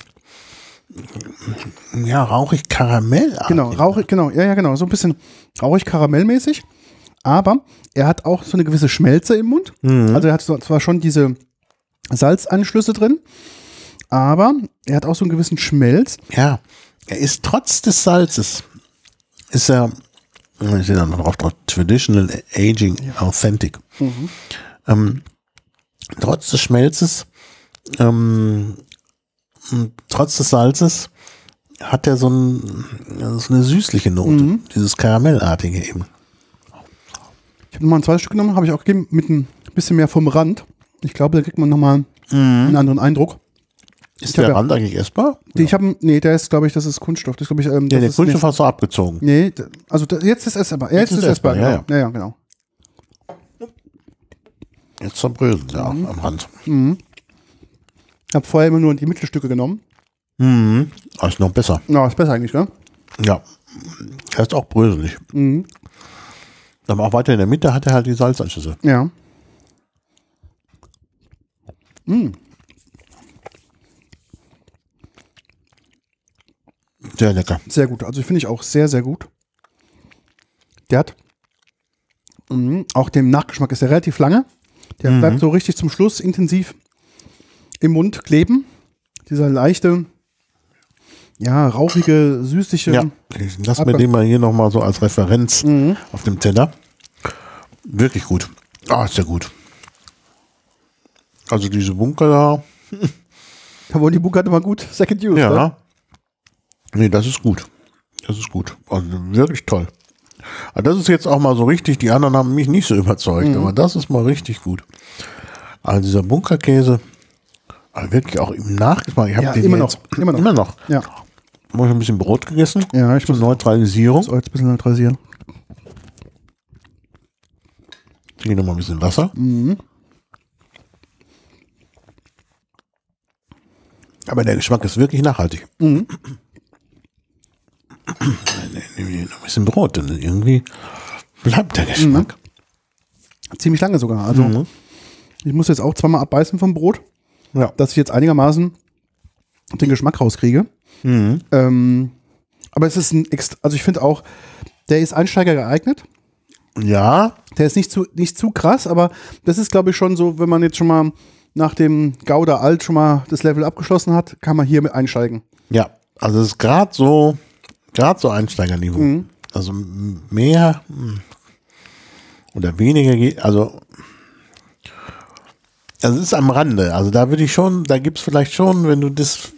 rauchig Karamell. Genau, rauchig, genau, genau, so ein bisschen rauchig karamellmäßig. Aber er hat auch so eine gewisse Schmelze im Mund. Also er hat zwar schon diese Salzanschlüsse drin, aber er hat auch so einen gewissen Schmelz. Ja, er ist trotz des Salzes, ich sehe da noch drauf, Traditional Aging Authentic. Trotz des Schmelzes, trotz des Salzes, hat er so eine süßliche Note, dieses Karamellartige eben. Ich habe nochmal ein zweites Stück genommen, habe ich auch gegeben, mit ein bisschen mehr vom Rand. Ich glaube, da kriegt man nochmal einen anderen Eindruck. Ist der Rand eigentlich essbar? Der ist, glaube ich, das ist Kunststoff. Das, glaube ich, der Kunststoff hast du abgezogen. Nee, also jetzt ist es essbar. Jetzt ist es essbar, genau. Ja, genau. Jetzt zerbröseln sie auch am Rand. Ich habe vorher immer nur die Mittelstücke genommen. Ist noch besser. Ja, ist besser eigentlich, gell? Ja. Er ist auch bröselig. Aber auch weiter in der Mitte hat er halt die Salzanschlüsse. Ja. Sehr lecker. Sehr gut. Also finde ich auch sehr, sehr gut. Der hat auch dem Nachgeschmack ist er relativ lange. Der bleibt so richtig zum Schluss intensiv im Mund kleben. Dieser leichte ja, rauchige, süßliche. Ja, ich lass mir den mal hier nochmal so als Referenz auf dem Teller. Wirklich gut. Ah, ist ja gut. Also diese Bunker da. Da wurden die Bunker immer gut Second Use, Ja. ne? Nee, das ist gut. Das ist gut. Also wirklich toll. Aber das ist jetzt auch mal so richtig, die anderen haben mich nicht so überzeugt, aber das ist mal richtig gut. Also dieser Bunkerkäse, aber wirklich auch im Nachgeschmack. Ich habe Ja, den immer jetzt, noch, immer noch. Immer noch. Ja. Habe ich ein bisschen Brot gegessen. Ja, ich Zur muss Neutralisierung. das jetzt ein bisschen neutralisieren. Hier nochmal ein bisschen Wasser. Aber der Geschmack ist wirklich nachhaltig. Nehme ich noch ein bisschen Brot, denn irgendwie bleibt der Geschmack. Ziemlich lange sogar. Also ich muss jetzt auch zweimal abbeißen vom Brot, Ja. dass ich jetzt einigermaßen den Geschmack rauskriege. Aber es ist also ich finde auch, der ist Einsteiger geeignet. Ja, Der ist nicht zu krass, aber das ist, glaube ich, schon so, wenn man jetzt schon mal nach dem Gouda Alt schon mal das Level abgeschlossen hat, kann man hier mit einsteigen. ja. Also es ist gerade so Einsteigerniveau. Also mehr oder weniger geht, also es ist am Rande. Also da würde ich schon, da gibt es vielleicht schon, wenn du das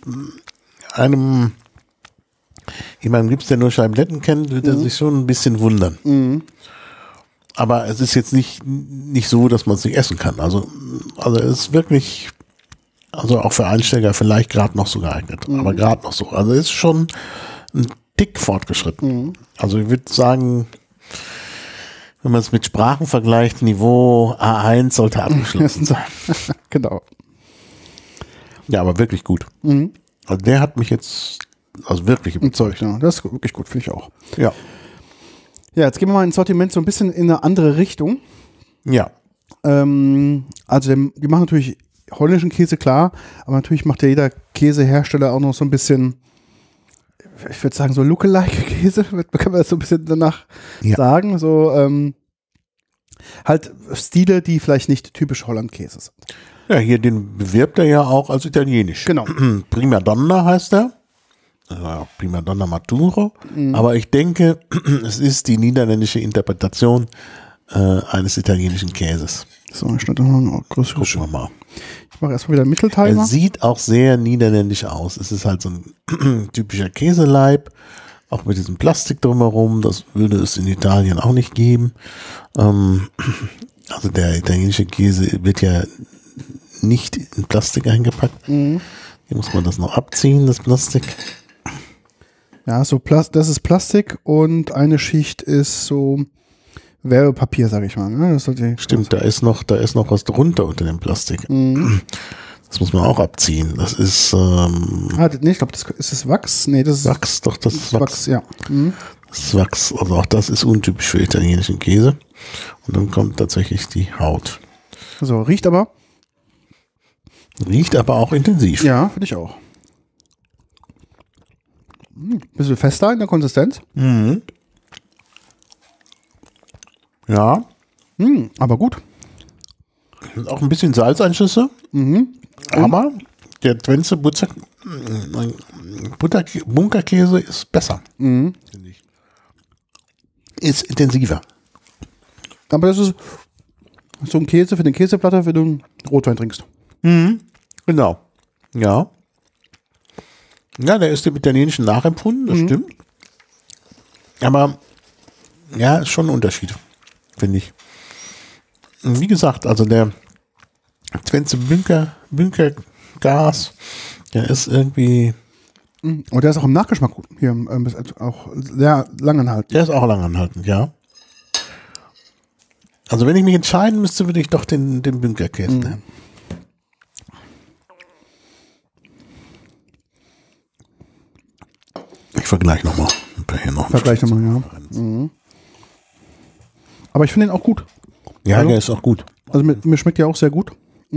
jemandem gibst, der nur Scheibletten kennt, wird er sich schon ein bisschen wundern. Aber es ist jetzt nicht so, dass man es nicht essen kann. Also es ist wirklich, also auch für Einsteiger vielleicht gerade noch so geeignet. Aber gerade noch so. Also es ist schon ein Tick fortgeschritten. Also ich würde sagen, wenn man es mit Sprachen vergleicht, Niveau A1 sollte abgeschlossen sein. Genau. Ja, aber wirklich gut. Also der hat mich jetzt also wirklich überzeugt. Ja, das ist wirklich gut, finde ich auch. Ja. Ja, jetzt gehen wir mal ins Sortiment so ein bisschen in eine andere Richtung. Ja. Also die machen natürlich holländischen Käse, klar, aber natürlich macht ja jeder Käsehersteller auch noch so ein bisschen, ich würde sagen, so Lookalike-Käse, kann man das so ein bisschen danach sagen. So halt Stile, die vielleicht nicht typisch Holland-Käse sind. Ja, hier den bewirbt er ja auch als italienisch. Genau. Prima Donna heißt er. Prima Donna Maturo. Aber ich denke, es ist die niederländische Interpretation eines italienischen Käses. So, ich schneide noch eine größere. Gucken wir mal. Ich mache erstmal wieder einen Mittelteil. Er sieht auch sehr niederländisch aus. Es ist halt so ein typischer Käseleib, auch mit diesem Plastik drumherum. Das würde es in Italien auch nicht geben. Also der italienische Käse wird ja nicht in Plastik eingepackt. Hier muss man das noch abziehen, das Plastik. Ja, so das ist Plastik und eine Schicht ist so Werbepapier, sage ich mal. Ne? Das Stimmt, da ist noch was drunter unter dem Plastik. Das muss man auch abziehen. Das ist nee, ich glaube, das ist das Wachs. Nee, das ist Wachs, doch, das ist Wachs. Ja. Das ist Wachs, also auch das ist untypisch für italienischen Käse. Und dann kommt tatsächlich die Haut. So, riecht aber auch intensiv. Ja, finde ich auch. Bisschen fester in der Konsistenz. Ja. Aber gut. Und auch ein bisschen Salzeinschüsse. Aber der Twente Bunkerkäse ist besser. Finde ich. Ist intensiver. Aber das ist so ein Käse für den Käseplatter, wenn du einen Rotwein trinkst. Genau. Ja. Ja, der ist dem Italienischen nachempfunden, das stimmt. Aber ja, ist schon ein Unterschied, finde ich. Und wie gesagt, also der Twente Bunkergas, der ist irgendwie. Und der ist auch im Nachgeschmack gut. Hier auch sehr langanhaltend. Der ist auch langanhaltend, ja. Also wenn ich mich entscheiden müsste, würde ich doch den Bunkerkäse nehmen. Ich vergleiche nochmal. Vergleich nochmal, ja. Aber ich finde ihn auch gut. Ja, also, der ist auch gut. Also mir schmeckt der auch sehr gut.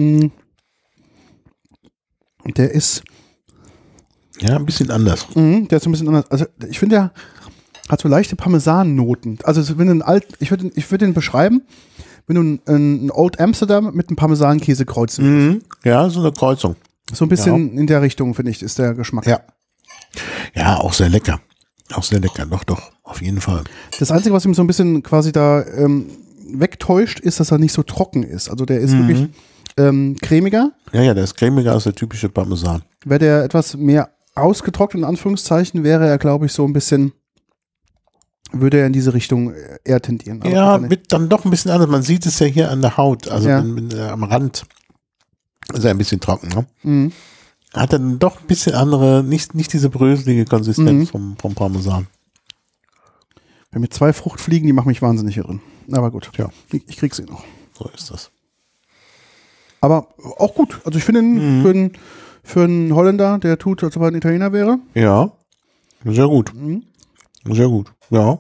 Der ist ja ein bisschen anders. Der ist ein bisschen anders. Also ich finde, der hat so leichte Parmesannoten. Also wenn du ich würde den beschreiben, wenn du einen Old Amsterdam mit einem Parmesankäse kreuzen. Ja, so eine Kreuzung. So ein bisschen in der Richtung, finde ich, ist der Geschmack. Ja. Ja, auch sehr lecker. Auch sehr lecker, doch, auf jeden Fall. Das Einzige, was ihm so ein bisschen quasi da wegtäuscht, ist, dass er nicht so trocken ist. Also der ist wirklich cremiger. Ja, der ist cremiger als der typische Parmesan. Wäre der etwas mehr ausgetrocknet, in Anführungszeichen, wäre er, glaube ich, so ein bisschen, würde er in diese Richtung eher tendieren. Aber ja, mit dann doch ein bisschen anders. Man sieht es ja hier an der Haut, also Ja. am Rand ist er ein bisschen trocken. Ne? Mhm. Hat dann doch ein bisschen andere, nicht diese bröselige Konsistenz vom Parmesan. Wir haben mit 2 Fruchtfliegen, die machen mich wahnsinnig hier drin. Aber gut, Ja. ich krieg sie noch. So ist das. Aber auch gut. Also ich finde ihn für einen Holländer, der tut, als ob er ein Italiener wäre. Ja, sehr gut. Sehr gut, ja.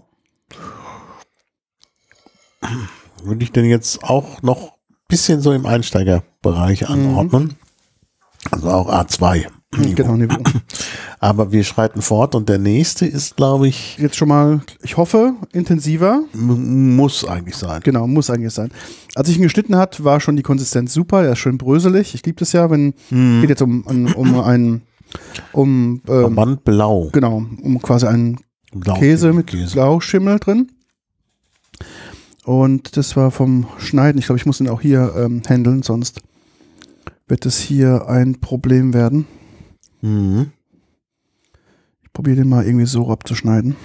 Würde ich denn jetzt auch noch ein bisschen so im Einsteigerbereich anordnen. Also auch A2. Genau, Niveau. Aber wir schreiten fort und der nächste ist, glaube ich, Jetzt schon mal, ich hoffe, intensiver. muss eigentlich sein. Genau, muss eigentlich sein. Als ich ihn geschnitten hat, war schon die Konsistenz super. Er ist schön bröselig. Ich liebe das ja, wenn geht jetzt um Verband blau. genau, um quasi einen Käse mit Blauschimmel drin. Und das war vom Schneiden. Ich glaube, ich muss ihn auch hier handeln, sonst wird es hier ein Problem werden. Mhm. Ich probiere den mal irgendwie so abzuschneiden.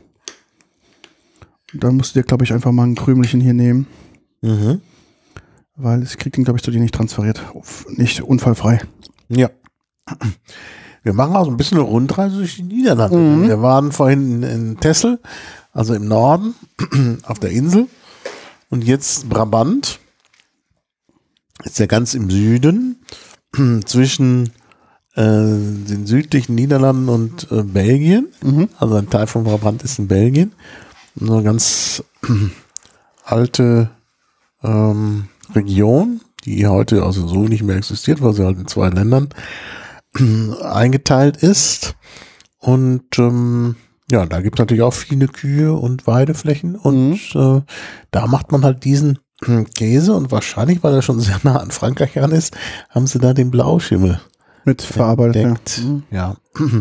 Und dann musst du dir, glaube ich, einfach mal ein Krümelchen hier nehmen. Mhm. Weil ich kriege den, glaube ich, zu dir nicht transferiert. Nicht unfallfrei. Ja. Wir machen auch so ein bisschen eine Rundreise durch die Niederlande. Wir waren vorhin in Texel, also im Norden, auf der Insel. Und jetzt Brabant. Ist ja ganz im Süden, zwischen den südlichen Niederlanden und Belgien. Also ein Teil von Brabant ist in Belgien. Eine ganz alte Region, die heute also so nicht mehr existiert, weil sie halt in 2 Ländern eingeteilt ist. Und ja, da gibt es natürlich auch viele Kühe und Weideflächen. Und da macht man halt diesen Käse. Und wahrscheinlich, weil er schon sehr nah an Frankreich ran ist, haben sie da den Blauschimmel Mit verarbeitet. entdeckt. Ja.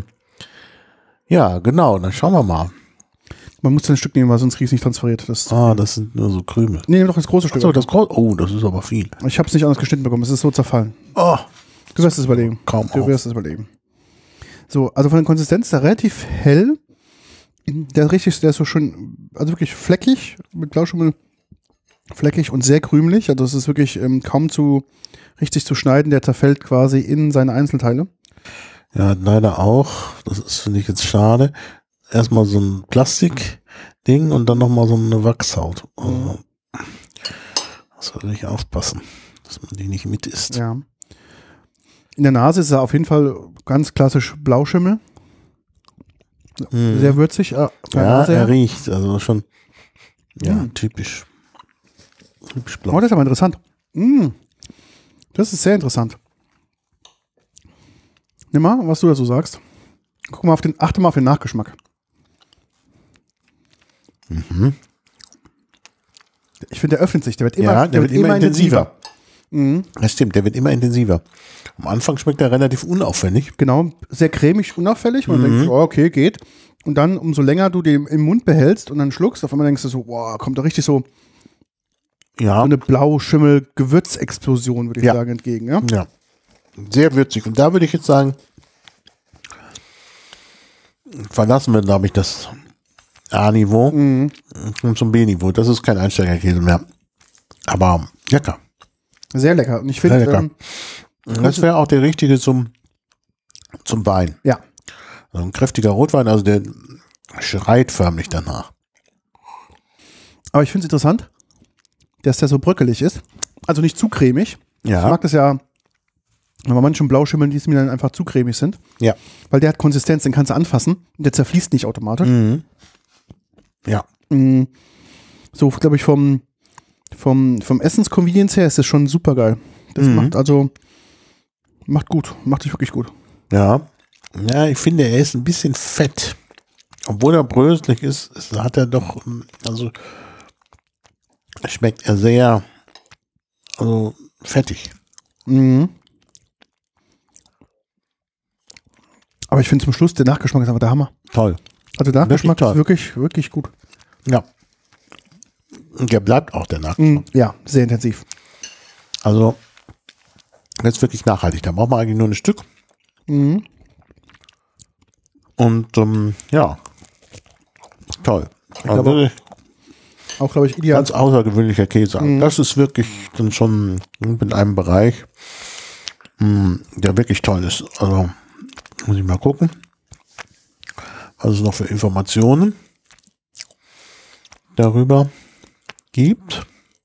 Ja, genau. Dann schauen wir mal. Man muss ein Stück nehmen, weil sonst kriege ich es nicht transferiert. Das Das sind nur so Krümel. nee, nimm doch das große Stück. Achso, das ist aber viel. Ich habe es nicht anders geschnitten bekommen. Es ist so zerfallen. Oh, Du wirst es überlegen. kaum Du auf. wirst es überlegen. So, also von der Konsistenz ist er relativ hell. Der ist so schön, also wirklich fleckig, mit Blauschimmel fleckig und sehr krümelig. Also es ist wirklich kaum richtig zu schneiden. Der zerfällt quasi in seine Einzelteile. Ja, leider auch. Das ist, finde ich, jetzt schade. Erstmal so ein Plastikding und dann nochmal so eine Wachshaut. Also, das soll nicht aufpassen, dass man die nicht mit isst. Ja. In der Nase ist er auf jeden Fall ganz klassisch Blauschimmel. Sehr würzig. Ja, er riecht, also schon, ja, typisch. Typisch blau. Oh, das ist aber interessant. Das ist sehr interessant. Nimm mal, was du dazu sagst. Guck mal achte mal auf den Nachgeschmack. Ich finde, der öffnet sich. Der wird immer, Ja, der wird immer intensiver. Mhm. Das stimmt, der wird immer intensiver. Am Anfang schmeckt er relativ unauffällig. Genau, sehr cremig, unauffällig. Und dann denkst du, oh, okay, geht. Und dann, umso länger du den im Mund behältst und dann schluckst, auf einmal denkst du so, wow, kommt da richtig so Ja, eine Blau-Schimmel-Gewürzexplosion, würde ich sagen, entgegen. Ja? ja. Sehr würzig. Und da würde ich jetzt sagen, verlassen wir, glaube ich, das A-Niveau und zum B-Niveau. Das ist kein Einsteigerkäse mehr. Aber lecker. Sehr lecker. Und ich Sehr lecker. finde, Das wäre auch der richtige zum Wein. ja, Also ein kräftiger Rotwein, also der schreit förmlich danach. aber ich finde es interessant, dass der so bröckelig ist. Also nicht zu cremig. Ich Ja, mag das ja, wenn man manchen Blauschimmeln, die mir dann einfach zu cremig sind. ja. Weil der hat Konsistenz, den kannst du anfassen. Und der zerfließt nicht automatisch. Ja, So, glaube ich, vom Essens-Convenience her ist das schon super geil. Das macht gut. Macht sich wirklich gut. ja. Ja, ich finde, er ist ein bisschen fett. Obwohl er bröselig ist, hat er doch, also schmeckt er sehr, also fettig. Aber ich finde zum Schluss, der Nachgeschmack ist einfach der Hammer. Toll. Also der Nachgeschmack toll. ist wirklich, wirklich gut. Ja. Und der bleibt auch der Nachgeschmack. Ja, sehr intensiv. Also, das ist wirklich nachhaltig. Da braucht man eigentlich nur ein Stück. Mhm. Und ja, toll. glaube auch, glaube ich, ideal. Ganz außergewöhnlicher Käse. Das ist wirklich dann schon in einem Bereich, der wirklich toll ist. Also, muss ich mal gucken, was es noch für Informationen darüber gibt.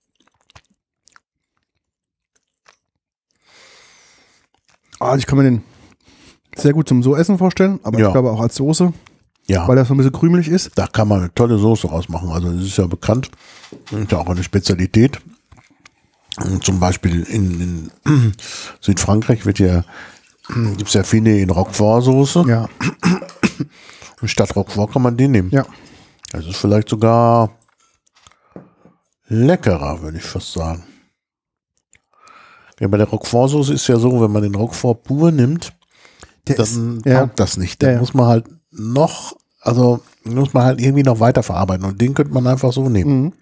Ich kann mir den sehr gut zum So-Essen vorstellen, aber Ja. ich glaube auch als Soße, Ja, weil das so ein bisschen krümelig ist. da kann man eine tolle Soße rausmachen. Also das ist ja bekannt und ja auch eine Spezialität. Und zum Beispiel in Südfrankreich gibt es ja viele in Roquefort-Soße. Ja, Und statt Roquefort kann man den nehmen. ja. Das ist vielleicht sogar leckerer, würde ich fast sagen. Ja, bei der Roquefort-Soße ist ja so, wenn man den Roquefort pur nimmt, dann taugt das nicht. Dann muss man halt muss man halt irgendwie noch weiter verarbeiten. Und den könnte man einfach so nehmen.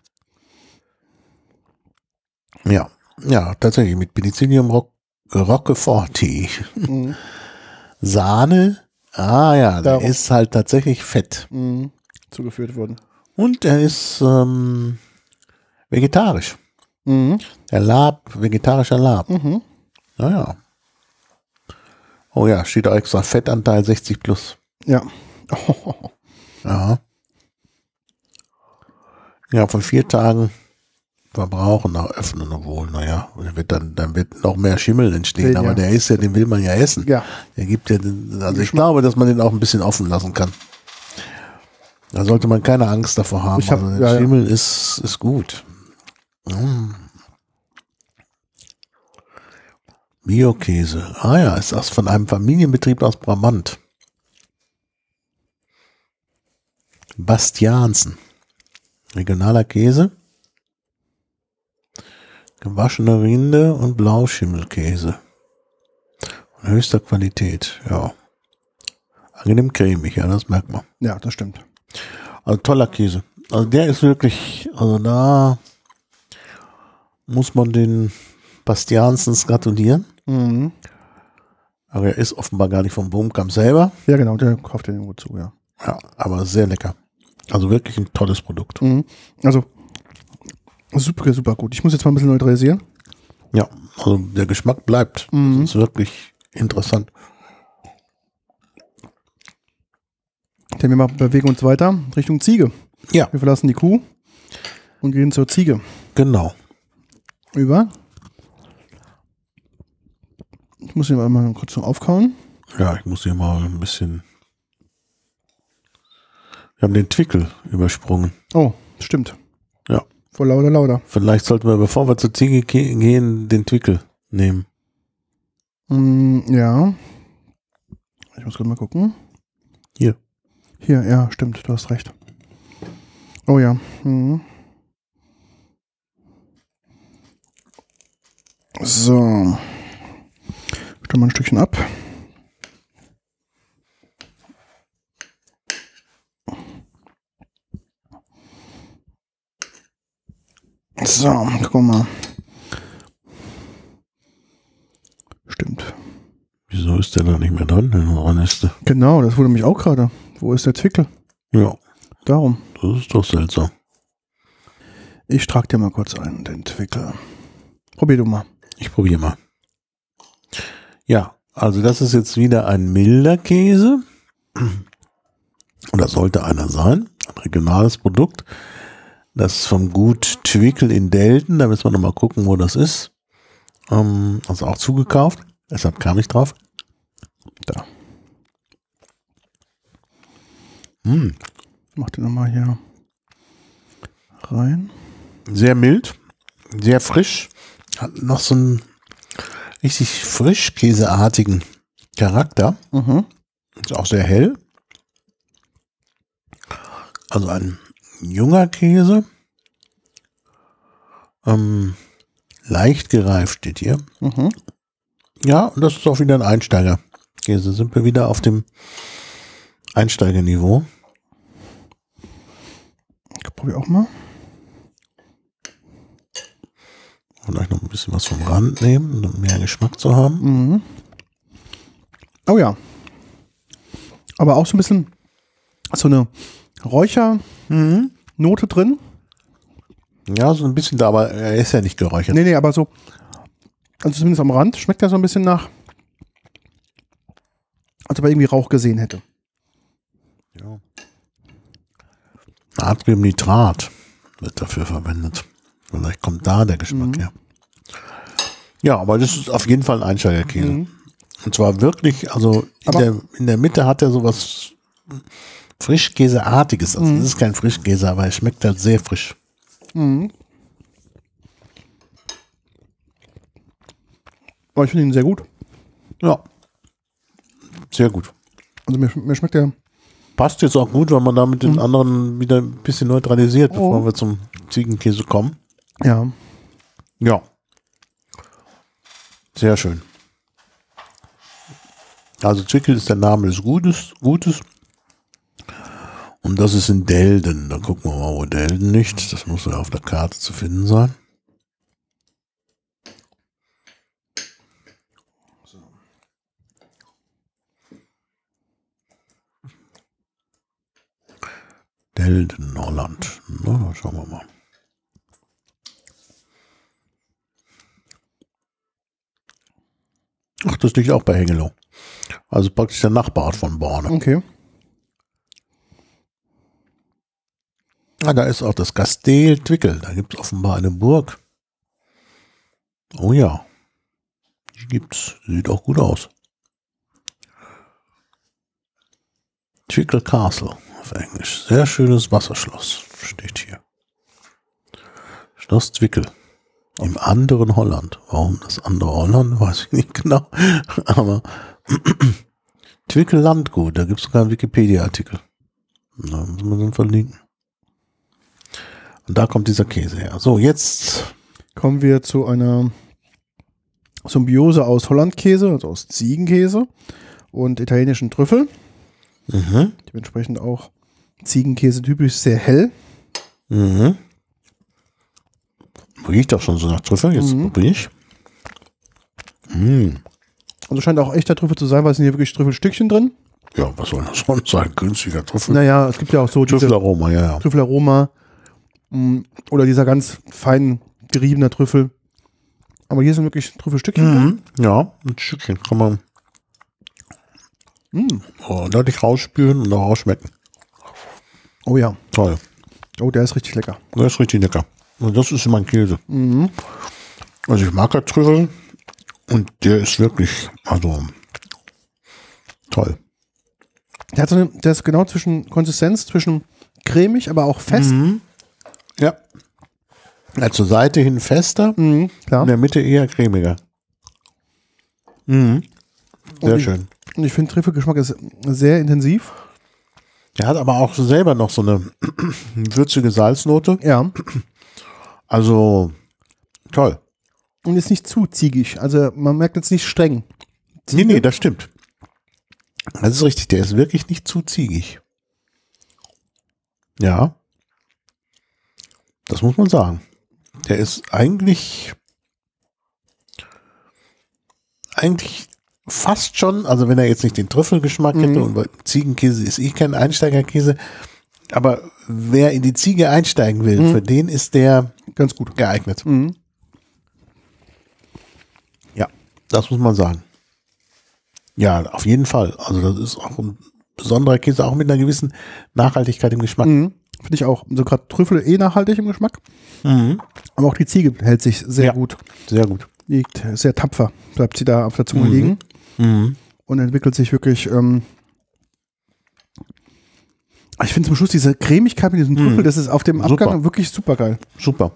Mhm. Ja, tatsächlich mit Penicillium Roquefort-Tee. Sahne, der Darum. ist halt tatsächlich fett. Zugeführt worden. Und er ist vegetarisch. Vegetarischer Lab. Naja. Oh ja, steht auch extra Fettanteil 60 plus. Ja. Ja. Ja, von 4 Tagen verbrauchen nach Öffnen, obwohl, naja, dann wird noch mehr Schimmel entstehen, aber der ist ja, den will man ja essen. Ja. Der gibt ja, also ich glaube, dass man den auch ein bisschen offen lassen kann. Da sollte man keine Angst davor haben. Der Schimmel ist gut. Bio-Käse. Ist das von einem Familienbetrieb aus Brabant. Bastiansen. Regionaler Käse. Gewaschene Rinde und Blauschimmelkäse. Von höchster Qualität, ja. Angenehm cremig, ja, das merkt man. Ja, das stimmt. Also toller Käse. Also der ist wirklich, also da muss man den Bastiansens gratulieren. Aber er ist offenbar gar nicht vom Bohnenkamp selber. Ja, genau, der kauft den irgendwo zu, ja. Ja, aber sehr lecker. Also wirklich ein tolles Produkt. Also super, super gut. Ich muss jetzt mal ein bisschen neutralisieren. Ja, also der Geschmack bleibt. Das ist wirklich interessant. Denn wir bewegen uns weiter Richtung Ziege. Ja, Wir verlassen die Kuh und gehen zur Ziege genau. über. Ich muss ihn mal kurz noch aufkauen. Ja, ich muss hier mal ein bisschen. Wir haben den Twickel übersprungen. Oh, stimmt. Ja. Vor lauter. Vielleicht sollten wir, bevor wir zur Ziege gehen, den Twickel nehmen. Ja. Ich muss gerade mal gucken. Hier. Hier, ja, stimmt, du hast recht. Oh ja. So. Stellen wir ein Stückchen ab. So, gucken wir mal. Stimmt. Wieso ist der da nicht mehr dran? Genau, das wurde mich auch gerade. Wo ist der Zwickel? Ja. Darum. Das ist doch seltsam. Ich trage dir mal kurz ein, den Twickel. Probier du mal. Ich probiere mal. Ja, also das ist jetzt wieder ein milder Käse. Oder sollte einer sein. Ein regionales Produkt. Das ist vom Gut Twickel in Delten. Da müssen wir nochmal gucken, wo das ist. Also auch zugekauft. Deshalb kam ich drauf. Da. Mach den nochmal hier rein. Sehr mild. Sehr frisch. Hat noch so einen richtig frischkäseartigen Charakter. Ist auch sehr hell. Also ein junger Käse. Leicht gereift steht hier. Ja, und das ist auch wieder ein Einsteiger. Käse sind wir wieder auf dem Einsteigerniveau. Ich probiere auch mal. Vielleicht noch ein bisschen was vom Rand nehmen, um mehr Geschmack zu haben. Mhm. Oh ja. Aber auch so ein bisschen so eine Räuchernote drin. Ja, so ein bisschen da, aber er ist ja nicht geräuchert. Nee, aber so, also zumindest am Rand schmeckt er so ein bisschen nach, als ob er irgendwie Rauch gesehen hätte. Ja. Natriumnitrat wird dafür verwendet. Vielleicht kommt da der Geschmack her. Ja, aber das ist auf jeden Fall ein Einsteigerkäse. Und zwar wirklich, also in der Mitte hat er sowas Frischkäseartiges. Also das ist kein Frischkäse, aber er schmeckt halt sehr frisch. Aber ich finde ihn sehr gut. Ja. Sehr gut. Also mir schmeckt der. Passt jetzt auch gut, weil man da mit den anderen wieder ein bisschen neutralisiert, bevor wir zum Ziegenkäse kommen. Ja. Ja. Sehr schön. Also Zwickel ist der Name des Gutes. Und das ist in Delden. Da gucken wir mal, wo Delden liegt. Das muss ja auf der Karte zu finden sein. Delden, Holland. Na, schauen wir mal. Ach, das liegt auch bei Hengelo. Also praktisch der Nachbarort von Borne. Okay. Ah, da ist auch das Kasteel Twickel. Da gibt es offenbar eine Burg. Oh ja. Die gibt's. Sieht auch gut aus. Twickel Castle auf Englisch. Sehr schönes Wasserschloss. Steht hier. Schloss Twickel. Im anderen Holland. Warum das andere Holland? Weiß ich nicht genau. Aber Twickel Landgut. Da gibt es sogar einen Wikipedia-Artikel. Da müssen wir dann verlinken. Und da kommt dieser Käse her. So, jetzt kommen wir zu einer Symbiose aus Hollandkäse, also aus Ziegenkäse und italienischen Trüffel. Dementsprechend auch Ziegenkäse typisch sehr hell. Riecht auch schon so nach Trüffel. Jetzt probiere ich. Also scheint auch echter Trüffel zu sein, weil es sind hier wirklich Trüffelstückchen drin. Ja, was soll das schon sein? Günstiger Trüffel. Naja, es gibt ja auch so diese Trüffelaroma, ja. Trüffelaroma oder dieser ganz fein geriebener Trüffel. Aber hier sind wirklich Trüffelstückchen drin. Ja, ein Stückchen kann man deutlich rausspüren und auch rausschmecken. Oh ja. Toll. Oh, der ist richtig lecker. Der ist richtig lecker. Und das ist mein Käse. Also ich mag ja Trüffel und der ist wirklich, also toll. Der ist genau Konsistenz zwischen cremig, aber auch fest. Ja. Zur Seite hin fester, Klar. in der Mitte eher cremiger. Sehr schön. Und ich finde, Trüffelgeschmack ist sehr intensiv. Der hat aber auch selber noch so eine würzige Salznote. Ja. Also toll. Und ist nicht zu ziegig. Also man merkt jetzt nicht streng. Nee, das stimmt. Das ist richtig. Der ist wirklich nicht zu ziegig. Ja. Das muss man sagen. Der ist eigentlich fast schon, also wenn er jetzt nicht den Trüffelgeschmack hätte, und Ziegenkäse ist kein Einsteigerkäse, aber wer in die Ziege einsteigen will, für den ist der Ganz gut geeignet. Ja, das muss man sagen. Ja, auf jeden Fall. Also das ist auch ein besonderer Käse, auch mit einer gewissen Nachhaltigkeit im Geschmack. Finde ich auch. So gerade Trüffel nachhaltig im Geschmack. Aber auch die Ziege hält sich sehr gut. Sehr gut. Liegt sehr tapfer. Bleibt sie da auf der Zunge liegen. Und entwickelt sich wirklich. Ich finde zum Schluss diese Cremigkeit mit diesem Trüffel, das ist auf dem Abgang wirklich super geil. Super.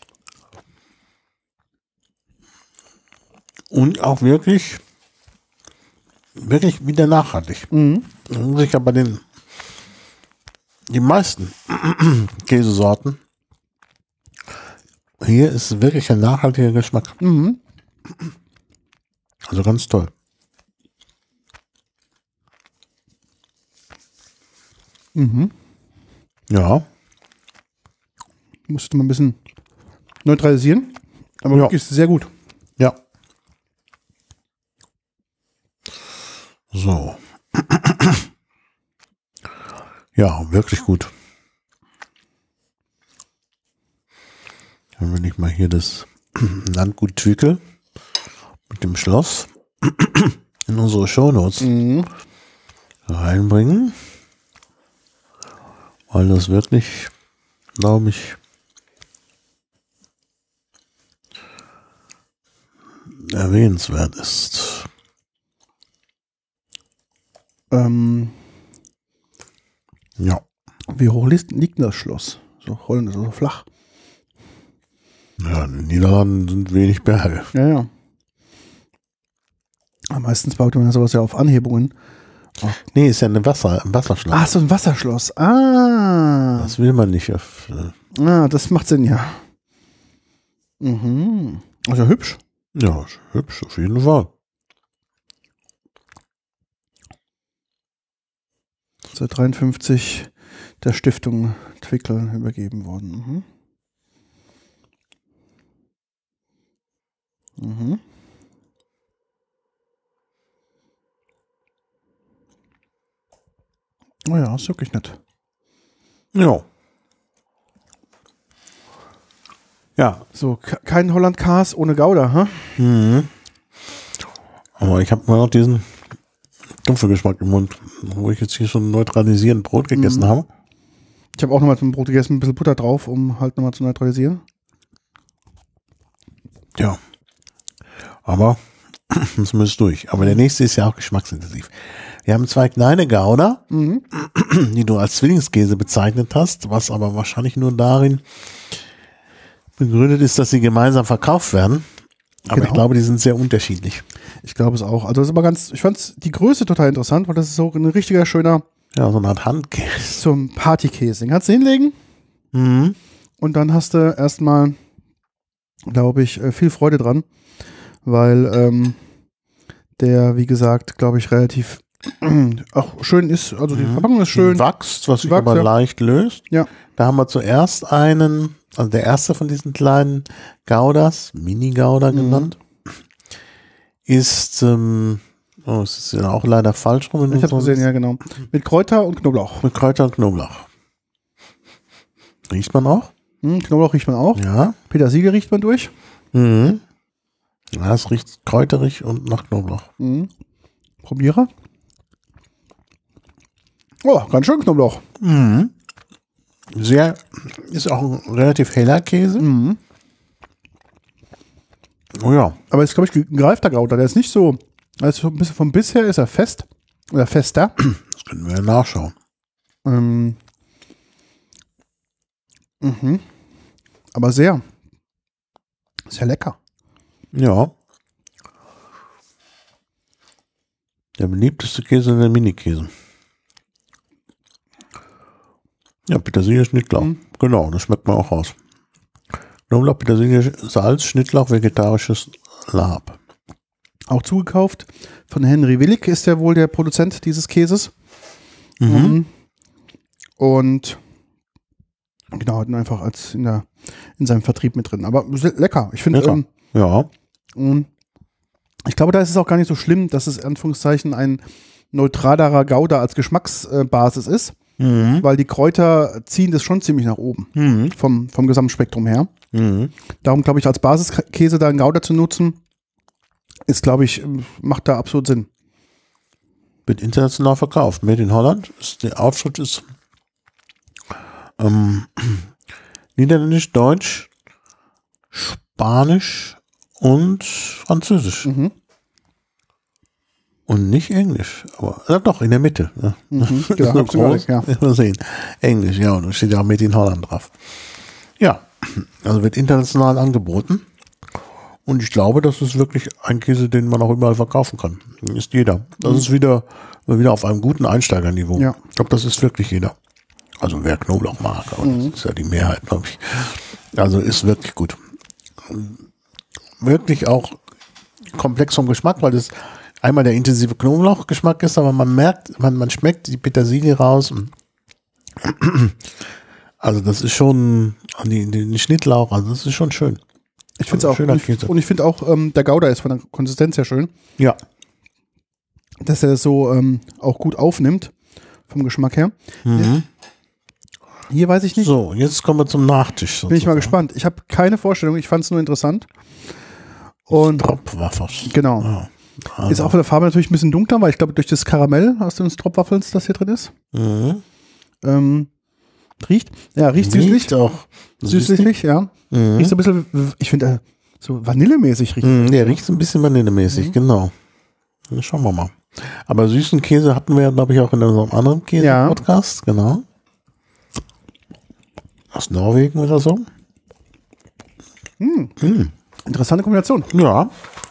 Und auch wirklich wieder nachhaltig. Das muss ich ja bei den meisten Käsesorten. Hier ist wirklich ein nachhaltiger Geschmack. Also ganz toll. Mhm. Ja. Musste mal ein bisschen neutralisieren. Aber Ja. wirklich sehr gut. Ja. So. Ja, wirklich gut. Dann will ich mal hier das Landgut Twickel mit dem Schloss in unsere Shownotes reinbringen. Weil das wirklich, glaube ich, erwähnenswert ist. Ja. Wie hoch liegt denn das Schloss? So rollend, so flach. Ja, in den Niederlanden sind wenig Berge. Ja, ja. Aber meistens baut man sowas ja auf Anhebungen. Nee, ist ja ein Wasserschloss. Ach, so ein Wasserschloss. Ah. Das will man nicht. Das macht Sinn, ja. Mhm. Also hübsch. Ja, hübsch, auf jeden Fall. Seit 53 der Stiftung Twickel übergeben worden. Mhm. Oh ja, ist wirklich nett. Ja. Ja. So, kein Holland-Cars ohne Gouda, ha? Mhm. Aber ich habe mal noch diesen Dumpfgeschmack im Mund, wo ich jetzt hier schon neutralisierend Brot gegessen habe. Ich habe auch nochmal zum Brot gegessen, ein bisschen Butter drauf, um halt nochmal zu neutralisieren. Ja. Aber das muss durch. Aber der nächste ist ja auch geschmacksintensiv. Wir haben 2 kleine Gouda, die du als Zwillingskäse bezeichnet hast, was aber wahrscheinlich nur darin begründet ist, dass sie gemeinsam verkauft werden. Aber Genau. ich glaube, die sind sehr unterschiedlich. Ich glaube es auch. Also das ist aber ich fand die Größe total interessant, weil das ist so ein richtiger schöner Ja, so eine Art Handkäse. zum Partykäse. Den kannst du hinlegen und dann hast du erstmal, glaube ich, viel Freude dran, weil der, wie gesagt, glaube ich, relativ auch schön ist. Also die Verpackung ist schön. Wächst, was sich Wächst, aber ja. leicht löst. Ja. Da haben wir zuerst also der erste von diesen kleinen Goudas, Mini-Gouda genannt, ist, es ist ja auch leider falsch rum. Ich habe gesehen, ja genau. Mit Kräuter und Knoblauch. Mit Kräuter und Knoblauch. Riecht man auch? Knoblauch riecht man auch. Ja. Petersilie riecht man durch. Mhm. Ja, es riecht kräuterig und nach Knoblauch. Probiere. Oh, ganz schön Knoblauch. Ist auch ein relativ heller Käse. Oh ja. Aber ist, glaube ich, ein gereifter Gouda. Der ist nicht so, also ein bisschen vom Biss her ist er fest. Oder fester. Das können wir ja nachschauen. Aber sehr lecker. Ja. Der beliebteste Käse ist der Mini-Käse. Ja, Petersilie, Schnittlauch. Genau, das schmeckt man auch raus. Knoblauch, Petersilie, Salz, Schnittlauch, vegetarisches Lab. Auch zugekauft von Henry Willig ist ja wohl der Produzent dieses Käses. Und genau, hat ihn einfach als in seinem Vertrieb mit drin. Aber lecker. Ich finde, Ja. ich glaube, da ist es auch gar nicht so schlimm, dass es in Anführungszeichen ein neutralerer Gouda als Geschmacksbasis ist, weil die Kräuter ziehen das schon ziemlich nach oben vom Gesamtspektrum her. Darum glaube ich, als Basiskäse da einen Gouda zu nutzen, ist, glaube ich, macht da absolut Sinn. Wird international verkauft. Made in Holland. Der Aufschrift ist Niederländisch, Deutsch, Spanisch und Französisch. Und nicht Englisch. Aber doch, in der Mitte. Ja. Genau, so groß. ja. Mal sehen. Englisch, ja. Und da steht ja auch Made in Holland drauf. Ja. Also wird international angeboten. Und ich glaube, das ist wirklich ein Käse, den man auch überall verkaufen kann. Ist jeder. Das ist wieder auf einem guten Einsteigerniveau. Ja. Ich glaube, das ist wirklich jeder. Also wer Knoblauch mag, aber das ist ja die Mehrheit, glaube ich. Also ist wirklich gut. Wirklich auch komplex vom Geschmack, weil das einmal der intensive Knoblauchgeschmack ist, aber man merkt, man schmeckt die Petersilie raus. Und Also das ist schon, die Schnittlauch, also das ist schon schön. Ich finde es auch. Schöner Käse. Und ich finde auch, der Gouda ist von der Konsistenz ja schön. Ja. Dass er das so auch gut aufnimmt, vom Geschmack her. Mhm. Hier weiß ich nicht. So, jetzt kommen wir zum Nachtisch. Bin ich mal gespannt. Ich habe keine Vorstellung, ich fand es nur interessant. Und Tropfwaffers. genau. Ja. Also. Ist auch von der Farbe natürlich ein bisschen dunkler, weil ich glaube, durch das Karamell aus den Stroopwafels, das hier drin ist. Mhm. Riecht süßlich. Riecht auch Süßlich, ja. Mhm. Riecht so ein bisschen, ich finde, so vanillemäßig riecht. Der riecht so ein bisschen vanillemäßig, genau. Dann schauen wir mal. Aber süßen Käse hatten wir ja, glaube ich, auch in unserem anderen Käse-Podcast, genau. Aus Norwegen oder so. Interessante Kombination. Ja.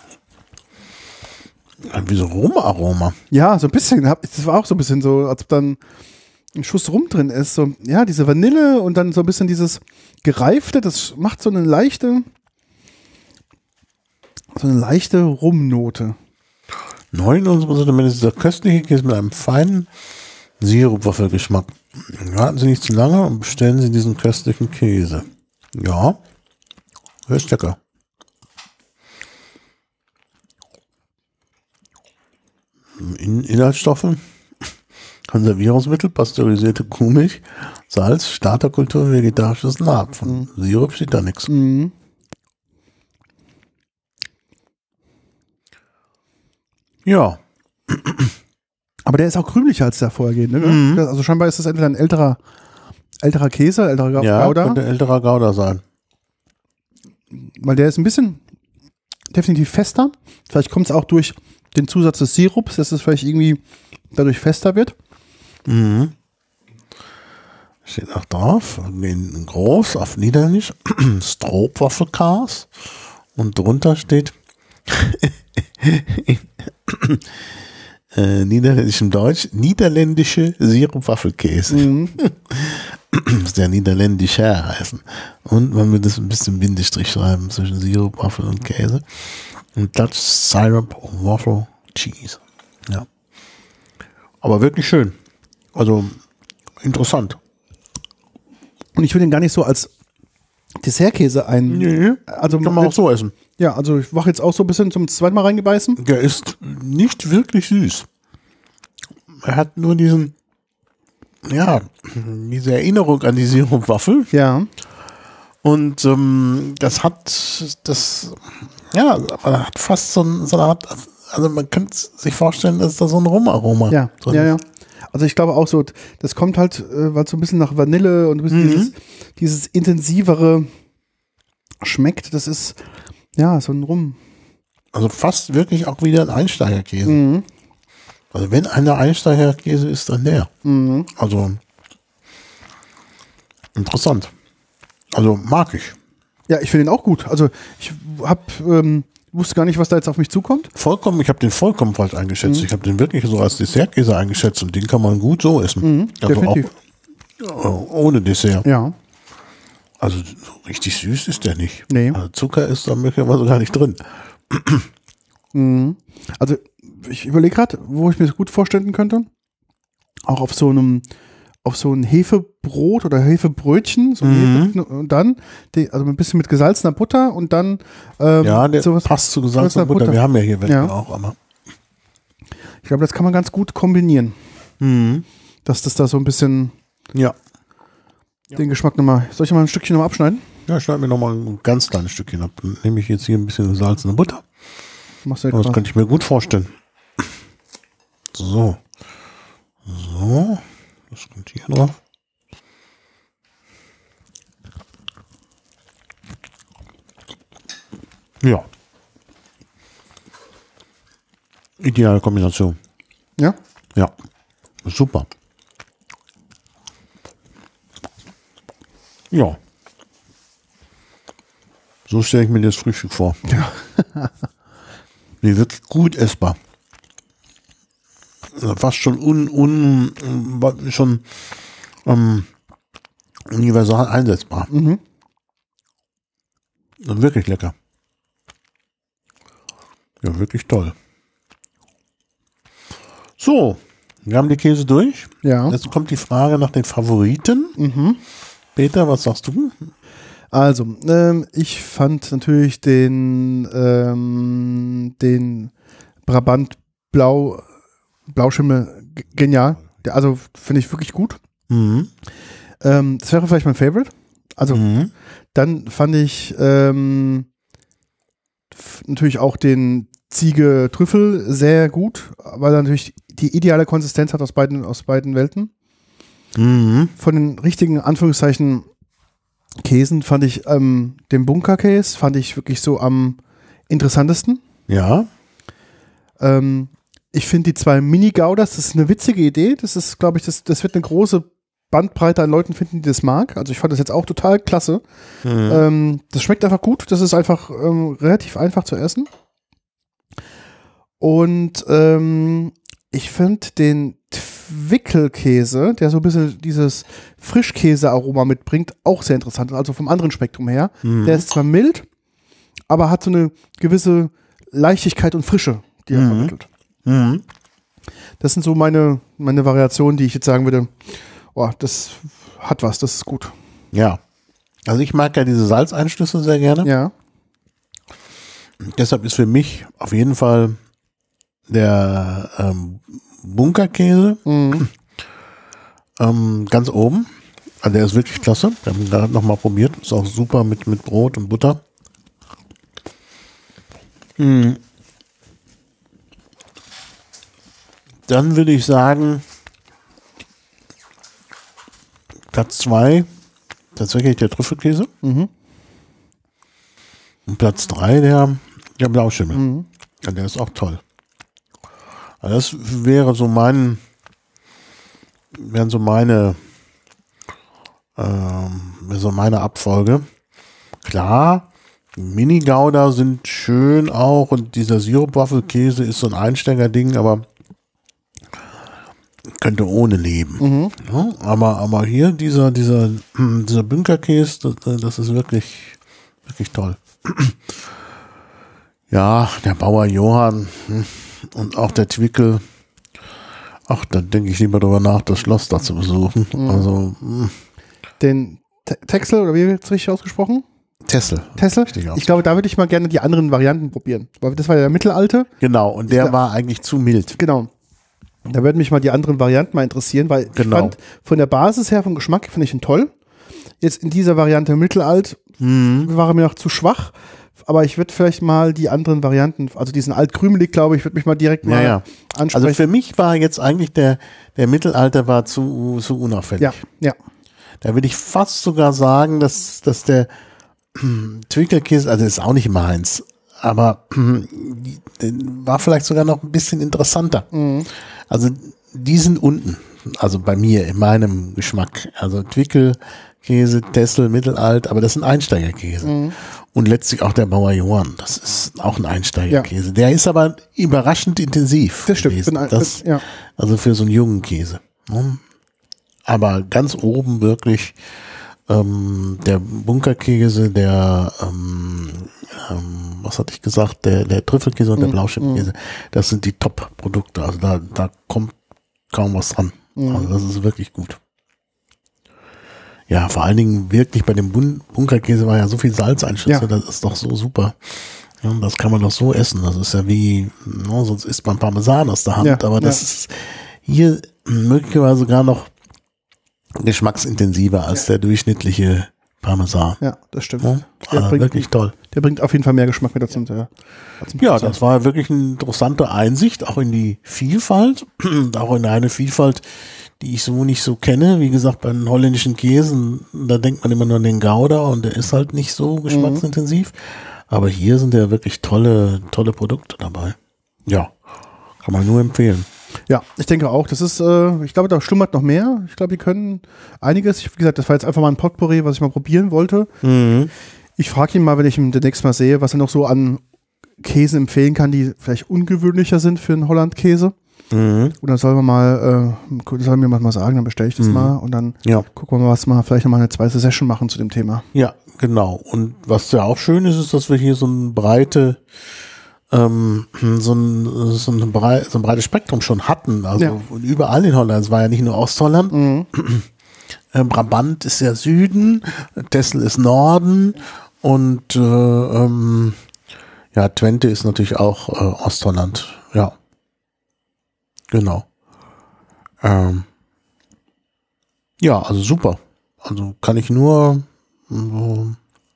Wie so Rumaroma. Ja, so ein bisschen. Das war auch so ein bisschen so, als ob dann ein Schuss Rum drin ist. So, ja, diese Vanille und dann so ein bisschen dieses Gereifte, das macht so eine leichte Rumnote. Neu in unserem Sortiment ist dieser köstliche Käse mit einem feinen Sirupwaffelgeschmack. Warten Sie nicht zu lange und bestellen Sie diesen köstlichen Käse. Ja, ist lecker. Inhaltsstoffe: Konservierungsmittel, pasteurisierte Kuhmilch, Salz, Starterkultur, vegetarisches Naht. Von Sirup steht da nichts. Mhm. Ja. Aber der ist auch krümeliger als der vorhergehende. Ne? Also scheinbar ist das entweder ein älterer Käse, älterer Gouda. Könnte älterer Gouda sein. Weil der ist ein bisschen definitiv fester. Vielleicht kommt es auch durch den Zusatz des Sirups, dass es vielleicht irgendwie dadurch fester wird. Mhm. Steht auch drauf, in groß auf Niederländisch, Stroopwaffelkaas. Und drunter steht niederländischem Deutsch, niederländische Sirupwaffelkäse. Das der niederländischer heißen. Und man wird das ein bisschen Bindestrich schreiben zwischen Sirupwaffel und Käse. Und Dutch Syrup Waffle Cheese. Ja. Aber wirklich schön. Also interessant. Und ich will den gar nicht so als Dessertkäse ein. Nee, Also kann man auch so essen. Ja, also ich mache jetzt auch so ein bisschen zum zweiten Mal reingebeißen. Der ist nicht wirklich süß. Er hat nur diese Erinnerung an die Sirupwaffel. Ja. Und das hat fast so eine Art, also man könnte sich vorstellen, dass da so ein Rumaroma Ja, drin ja, ja. ist. Also ich glaube auch so, das kommt halt, weil es so ein bisschen nach Vanille und ein bisschen dieses intensivere schmeckt. Das ist, ja, so ein Rum. Also fast wirklich auch wieder ein Einsteigerkäse. Also wenn einer Einsteigerkäse ist, dann der. Also interessant. Also mag ich. Ja, ich finde ihn auch gut. Also ich wusste gar nicht, was da jetzt auf mich zukommt. Ich habe den vollkommen falsch eingeschätzt. Ich habe den wirklich so als Dessertkäse eingeschätzt und den kann man gut so essen. Also definitiv. auch ohne Dessert. Ja. Also so richtig süß ist der nicht. Nee. Also Zucker ist da möglicherweise gar nicht drin. Also ich überlege gerade, wo ich mir das gut vorstellen könnte. Auch auf so ein Hefebrot oder Hefebrötchen. So und dann, also ein bisschen mit gesalzener Butter und dann Der sowas, passt zu gesalzener Butter. Wir haben ja hier welche auch, aber ich glaube, das kann man ganz gut kombinieren. Dass das da so ein bisschen den Geschmack nochmal. Soll ich mal ein Stückchen nochmal abschneiden? Ja, schneid mir nochmal ein ganz kleines Stückchen ab. Dann nehme ich jetzt hier ein bisschen gesalzene Butter. Machst du ja Das krass. könnte ich mir gut vorstellen. So. Das kommt hier drauf. Ja. Ideale Kombination. Ja? Ja. Super. Ja. So stelle ich mir das Frühstück vor. Ja. Die wirklich gut essbar. Fast schon universal einsetzbar. Wirklich lecker. Ja, wirklich toll. So, Wir haben die Käse durch. Ja. Jetzt kommt die Frage nach den Favoriten. Peter, was sagst du? Also, ich fand natürlich den Brabant Blauschimmel genial. Also finde ich wirklich gut. Das wäre vielleicht mein Favorite. Also dann fand ich natürlich auch den Ziege Trüffel sehr gut, weil er natürlich die ideale Konsistenz hat aus beiden Welten. Von den richtigen Anführungszeichen Käsen fand ich den Bunkerkäse fand ich wirklich so am interessantesten. Ja. Ich finde die 2 Mini-Gauders, das ist eine witzige Idee. Das ist, glaube ich, das wird eine große Bandbreite an Leuten finden, die das mag. Also ich fand das jetzt auch total klasse. Das schmeckt einfach gut. Das ist einfach relativ einfach zu essen. Und ich finde den Twickelkäse, der so ein bisschen dieses Frischkäse-Aroma mitbringt, auch sehr interessant. Also vom anderen Spektrum her. Der ist zwar mild, aber hat so eine gewisse Leichtigkeit und Frische, die er vermittelt. Das sind so meine Variationen, die ich jetzt sagen würde, oh, das hat was, das ist gut. Ja. Also ich mag ja diese Salzeinschlüsse sehr gerne. Ja. Deshalb ist für mich auf jeden Fall der Bunkerkäse ganz oben. Also der ist wirklich klasse. Wir haben ihn gerade nochmal probiert. Ist auch super mit Brot und Butter. Dann würde ich sagen, Platz 2 tatsächlich der Trüffelkäse. Und Platz 3 der Blauschimmel. Ja, der ist auch toll. Also das wären so meine Abfolge. Klar, Mini-Gouda sind schön auch und dieser Sirup-Waffelkäse ist so ein Einsteigerding, aber könnte ohne leben. Ja, aber hier dieser Bunkerkäse, das ist wirklich, wirklich toll. Ja, der Bauer Johann und auch der Twickel. Ach, da denke ich lieber drüber nach, das Schloss da zu besuchen. Also Den Texel, oder wie wird es richtig ausgesprochen? Tessel. Ich glaube, da würde ich mal gerne die anderen Varianten probieren. Weil das war ja der mittelalte. Genau, und der war eigentlich zu mild. Genau. Da würden mich mal die anderen Varianten mal interessieren, weil ich fand, von der Basis her, vom Geschmack, finde ich ihn toll. Jetzt in dieser Variante mittelalt war er mir noch zu schwach. Aber ich würde vielleicht mal die anderen Varianten, also diesen altkrümelig, glaube ich, würde mich mal direkt mal ansprechen. Also für mich war jetzt eigentlich der Mittelalter war zu unauffällig. Ja. Da würde ich fast sogar sagen, dass der Twickelkäse, also ist auch nicht meins, aber war vielleicht sogar noch ein bisschen interessanter. Also die sind unten, also bei mir, in meinem Geschmack. Also Twickelkäse, Tessel, mittelalt, aber das sind Einsteigerkäse. Und letztlich auch der Bauer Johann, das ist auch ein Einsteigerkäse. Ja. Der ist aber überraschend intensiv. Das stimmt. Also für so einen jungen Käse. Aber ganz oben wirklich der Bunkerkäse, der was hatte ich gesagt, der Trüffelkäse und der Blauschimmelkäse, das sind die Top-Produkte. Also da kommt kaum was dran. Also das ist wirklich gut. Ja, vor allen Dingen wirklich bei dem Bunkerkäse war ja so viel Salzeinschüsse, das ist doch so super. Ja, das kann man doch so essen. Das ist ja wie, sonst isst man Parmesan aus der Hand, aber das ist hier möglicherweise sogar noch geschmacksintensiver als der durchschnittliche Parmesan. Ja, das stimmt. Ja, also wirklich toll. Der bringt auf jeden Fall mehr Geschmack mit dazu. Ja, das war wirklich eine interessante Einsicht, auch in die Vielfalt, auch in eine Vielfalt, die ich so nicht so kenne. Wie gesagt, bei den holländischen Käsen, da denkt man immer nur an den Gouda und der ist halt nicht so geschmacksintensiv. Aber hier sind ja wirklich tolle Produkte dabei. Ja, kann man nur empfehlen. Ja, ich denke auch. Das ist, ich glaube, da schlummert noch mehr. Ich glaube, die können einiges. Wie gesagt, das war jetzt einfach mal ein Potpourri, was ich mal probieren wollte. Ich frage ihn mal, wenn ich ihn demnächst mal sehe, was er noch so an Käsen empfehlen kann, die vielleicht ungewöhnlicher sind für einen Holland-Käse. Und dann soll er mir mal sagen, dann bestelle ich das mal und dann gucken wir mal, was wir vielleicht nochmal eine zweite Session machen zu dem Thema. Ja, genau. Und was ja auch schön ist, dass wir hier so eine breite so ein breites Spektrum schon hatten. Also überall in Holland. Es war ja nicht nur Ostholland. Mhm. Brabant ist ja Süden, Texel ist Norden und Twente ist natürlich auch Ostholland. Ja, genau. Also super. Also kann man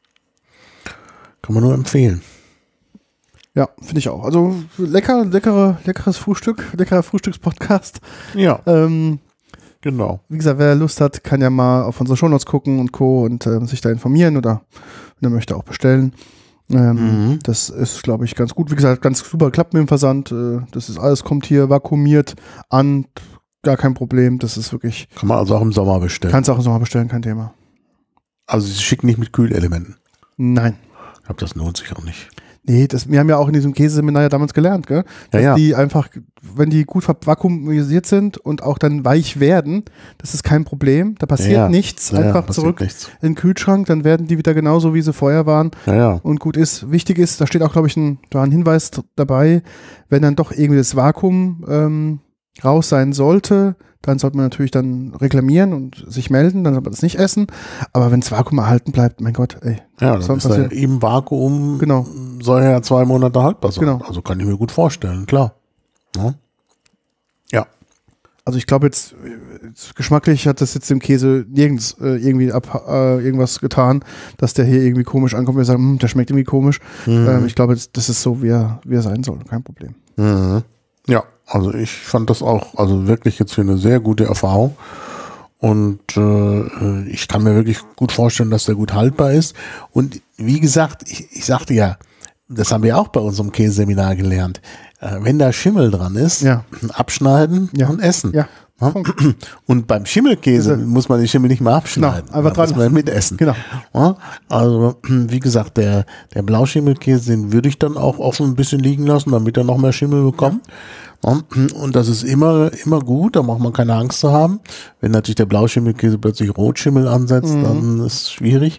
nur empfehlen. Ja, finde ich auch. Also leckeres Frühstück, leckerer Frühstückspodcast. Ja. Genau. Wie gesagt, wer Lust hat, kann ja mal auf unsere Shownotes gucken und Co. und sich da informieren oder wenn er möchte auch bestellen. Das ist, glaube ich, ganz gut. Wie gesagt, ganz super, klappt mit dem Versand. Das ist alles, kommt hier vakuumiert an, gar kein Problem. Das ist wirklich. Kann man also auch im Sommer bestellen. Kannst du auch im Sommer bestellen, kein Thema. Also sie schicken nicht mit Kühlelementen. Nein. Ich glaube, das lohnt sich auch nicht. Nee, wir haben ja auch in diesem Käseseminar ja damals gelernt, gell? Dass die einfach, wenn die gut vakuumisiert sind und auch dann weich werden, das ist kein Problem. Da passiert nichts. Einfach zurück in den Kühlschrank, dann werden die wieder genauso, wie sie vorher waren. Und gut ist. Wichtig ist, da steht auch, glaube ich, ein Hinweis dabei, wenn dann doch irgendwie das Vakuum raus sein sollte, dann sollte man natürlich dann reklamieren und sich melden, dann soll man das nicht essen. Aber wenn das Vakuum erhalten bleibt, mein Gott, ey. Ja, dann ist ja im Vakuum, soll ja 2 Monate haltbar sein. Genau. Also kann ich mir gut vorstellen, klar. Ja. Also ich glaube jetzt geschmacklich hat das jetzt dem Käse nirgends irgendwie irgendwas getan, dass der hier irgendwie komisch ankommt. Wir sagen, der schmeckt irgendwie komisch. Ich glaube, das ist so, wie er sein soll. Kein Problem. Mhm. Ja, also ich fand das auch, also wirklich jetzt für eine sehr gute Erfahrung und ich kann mir wirklich gut vorstellen, dass der gut haltbar ist und wie gesagt, ich sagte ja, das haben wir auch bei unserem Käseseminar gelernt, wenn da Schimmel dran ist, abschneiden und essen. Ja. Und beim Schimmelkäse muss man den Schimmel nicht mehr abschneiden, einfach dran muss man mitessen. Genau. Also wie gesagt, der Blauschimmelkäse, den würde ich dann auch offen ein bisschen liegen lassen, damit er noch mehr Schimmel bekommt. Und das ist immer gut, da braucht man keine Angst zu haben. Wenn natürlich der Blauschimmelkäse plötzlich Rotschimmel ansetzt, dann ist es schwierig.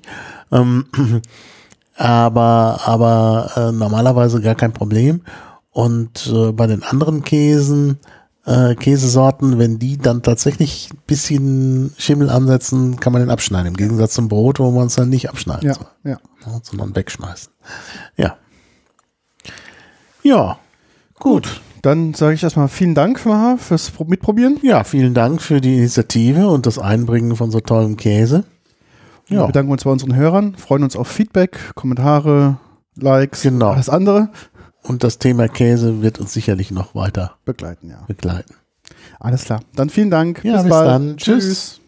Aber normalerweise gar kein Problem. Und bei den anderen Käsesorten, wenn die dann tatsächlich ein bisschen Schimmel ansetzen, kann man den abschneiden. Im Gegensatz zum Brot, wo man es dann nicht abschneiden soll. Sondern wegschmeißen. Ja, gut. Dann sage ich erstmal vielen Dank fürs Mitprobieren. Ja, vielen Dank für die Initiative und das Einbringen von so tollem Käse. Ja. Wir bedanken uns bei unseren Hörern, freuen uns auf Feedback, Kommentare, Likes, alles andere. Und das Thema Käse wird uns sicherlich noch weiter begleiten. Alles klar. Dann vielen Dank. Ja, bis bald. Dann. Tschüss.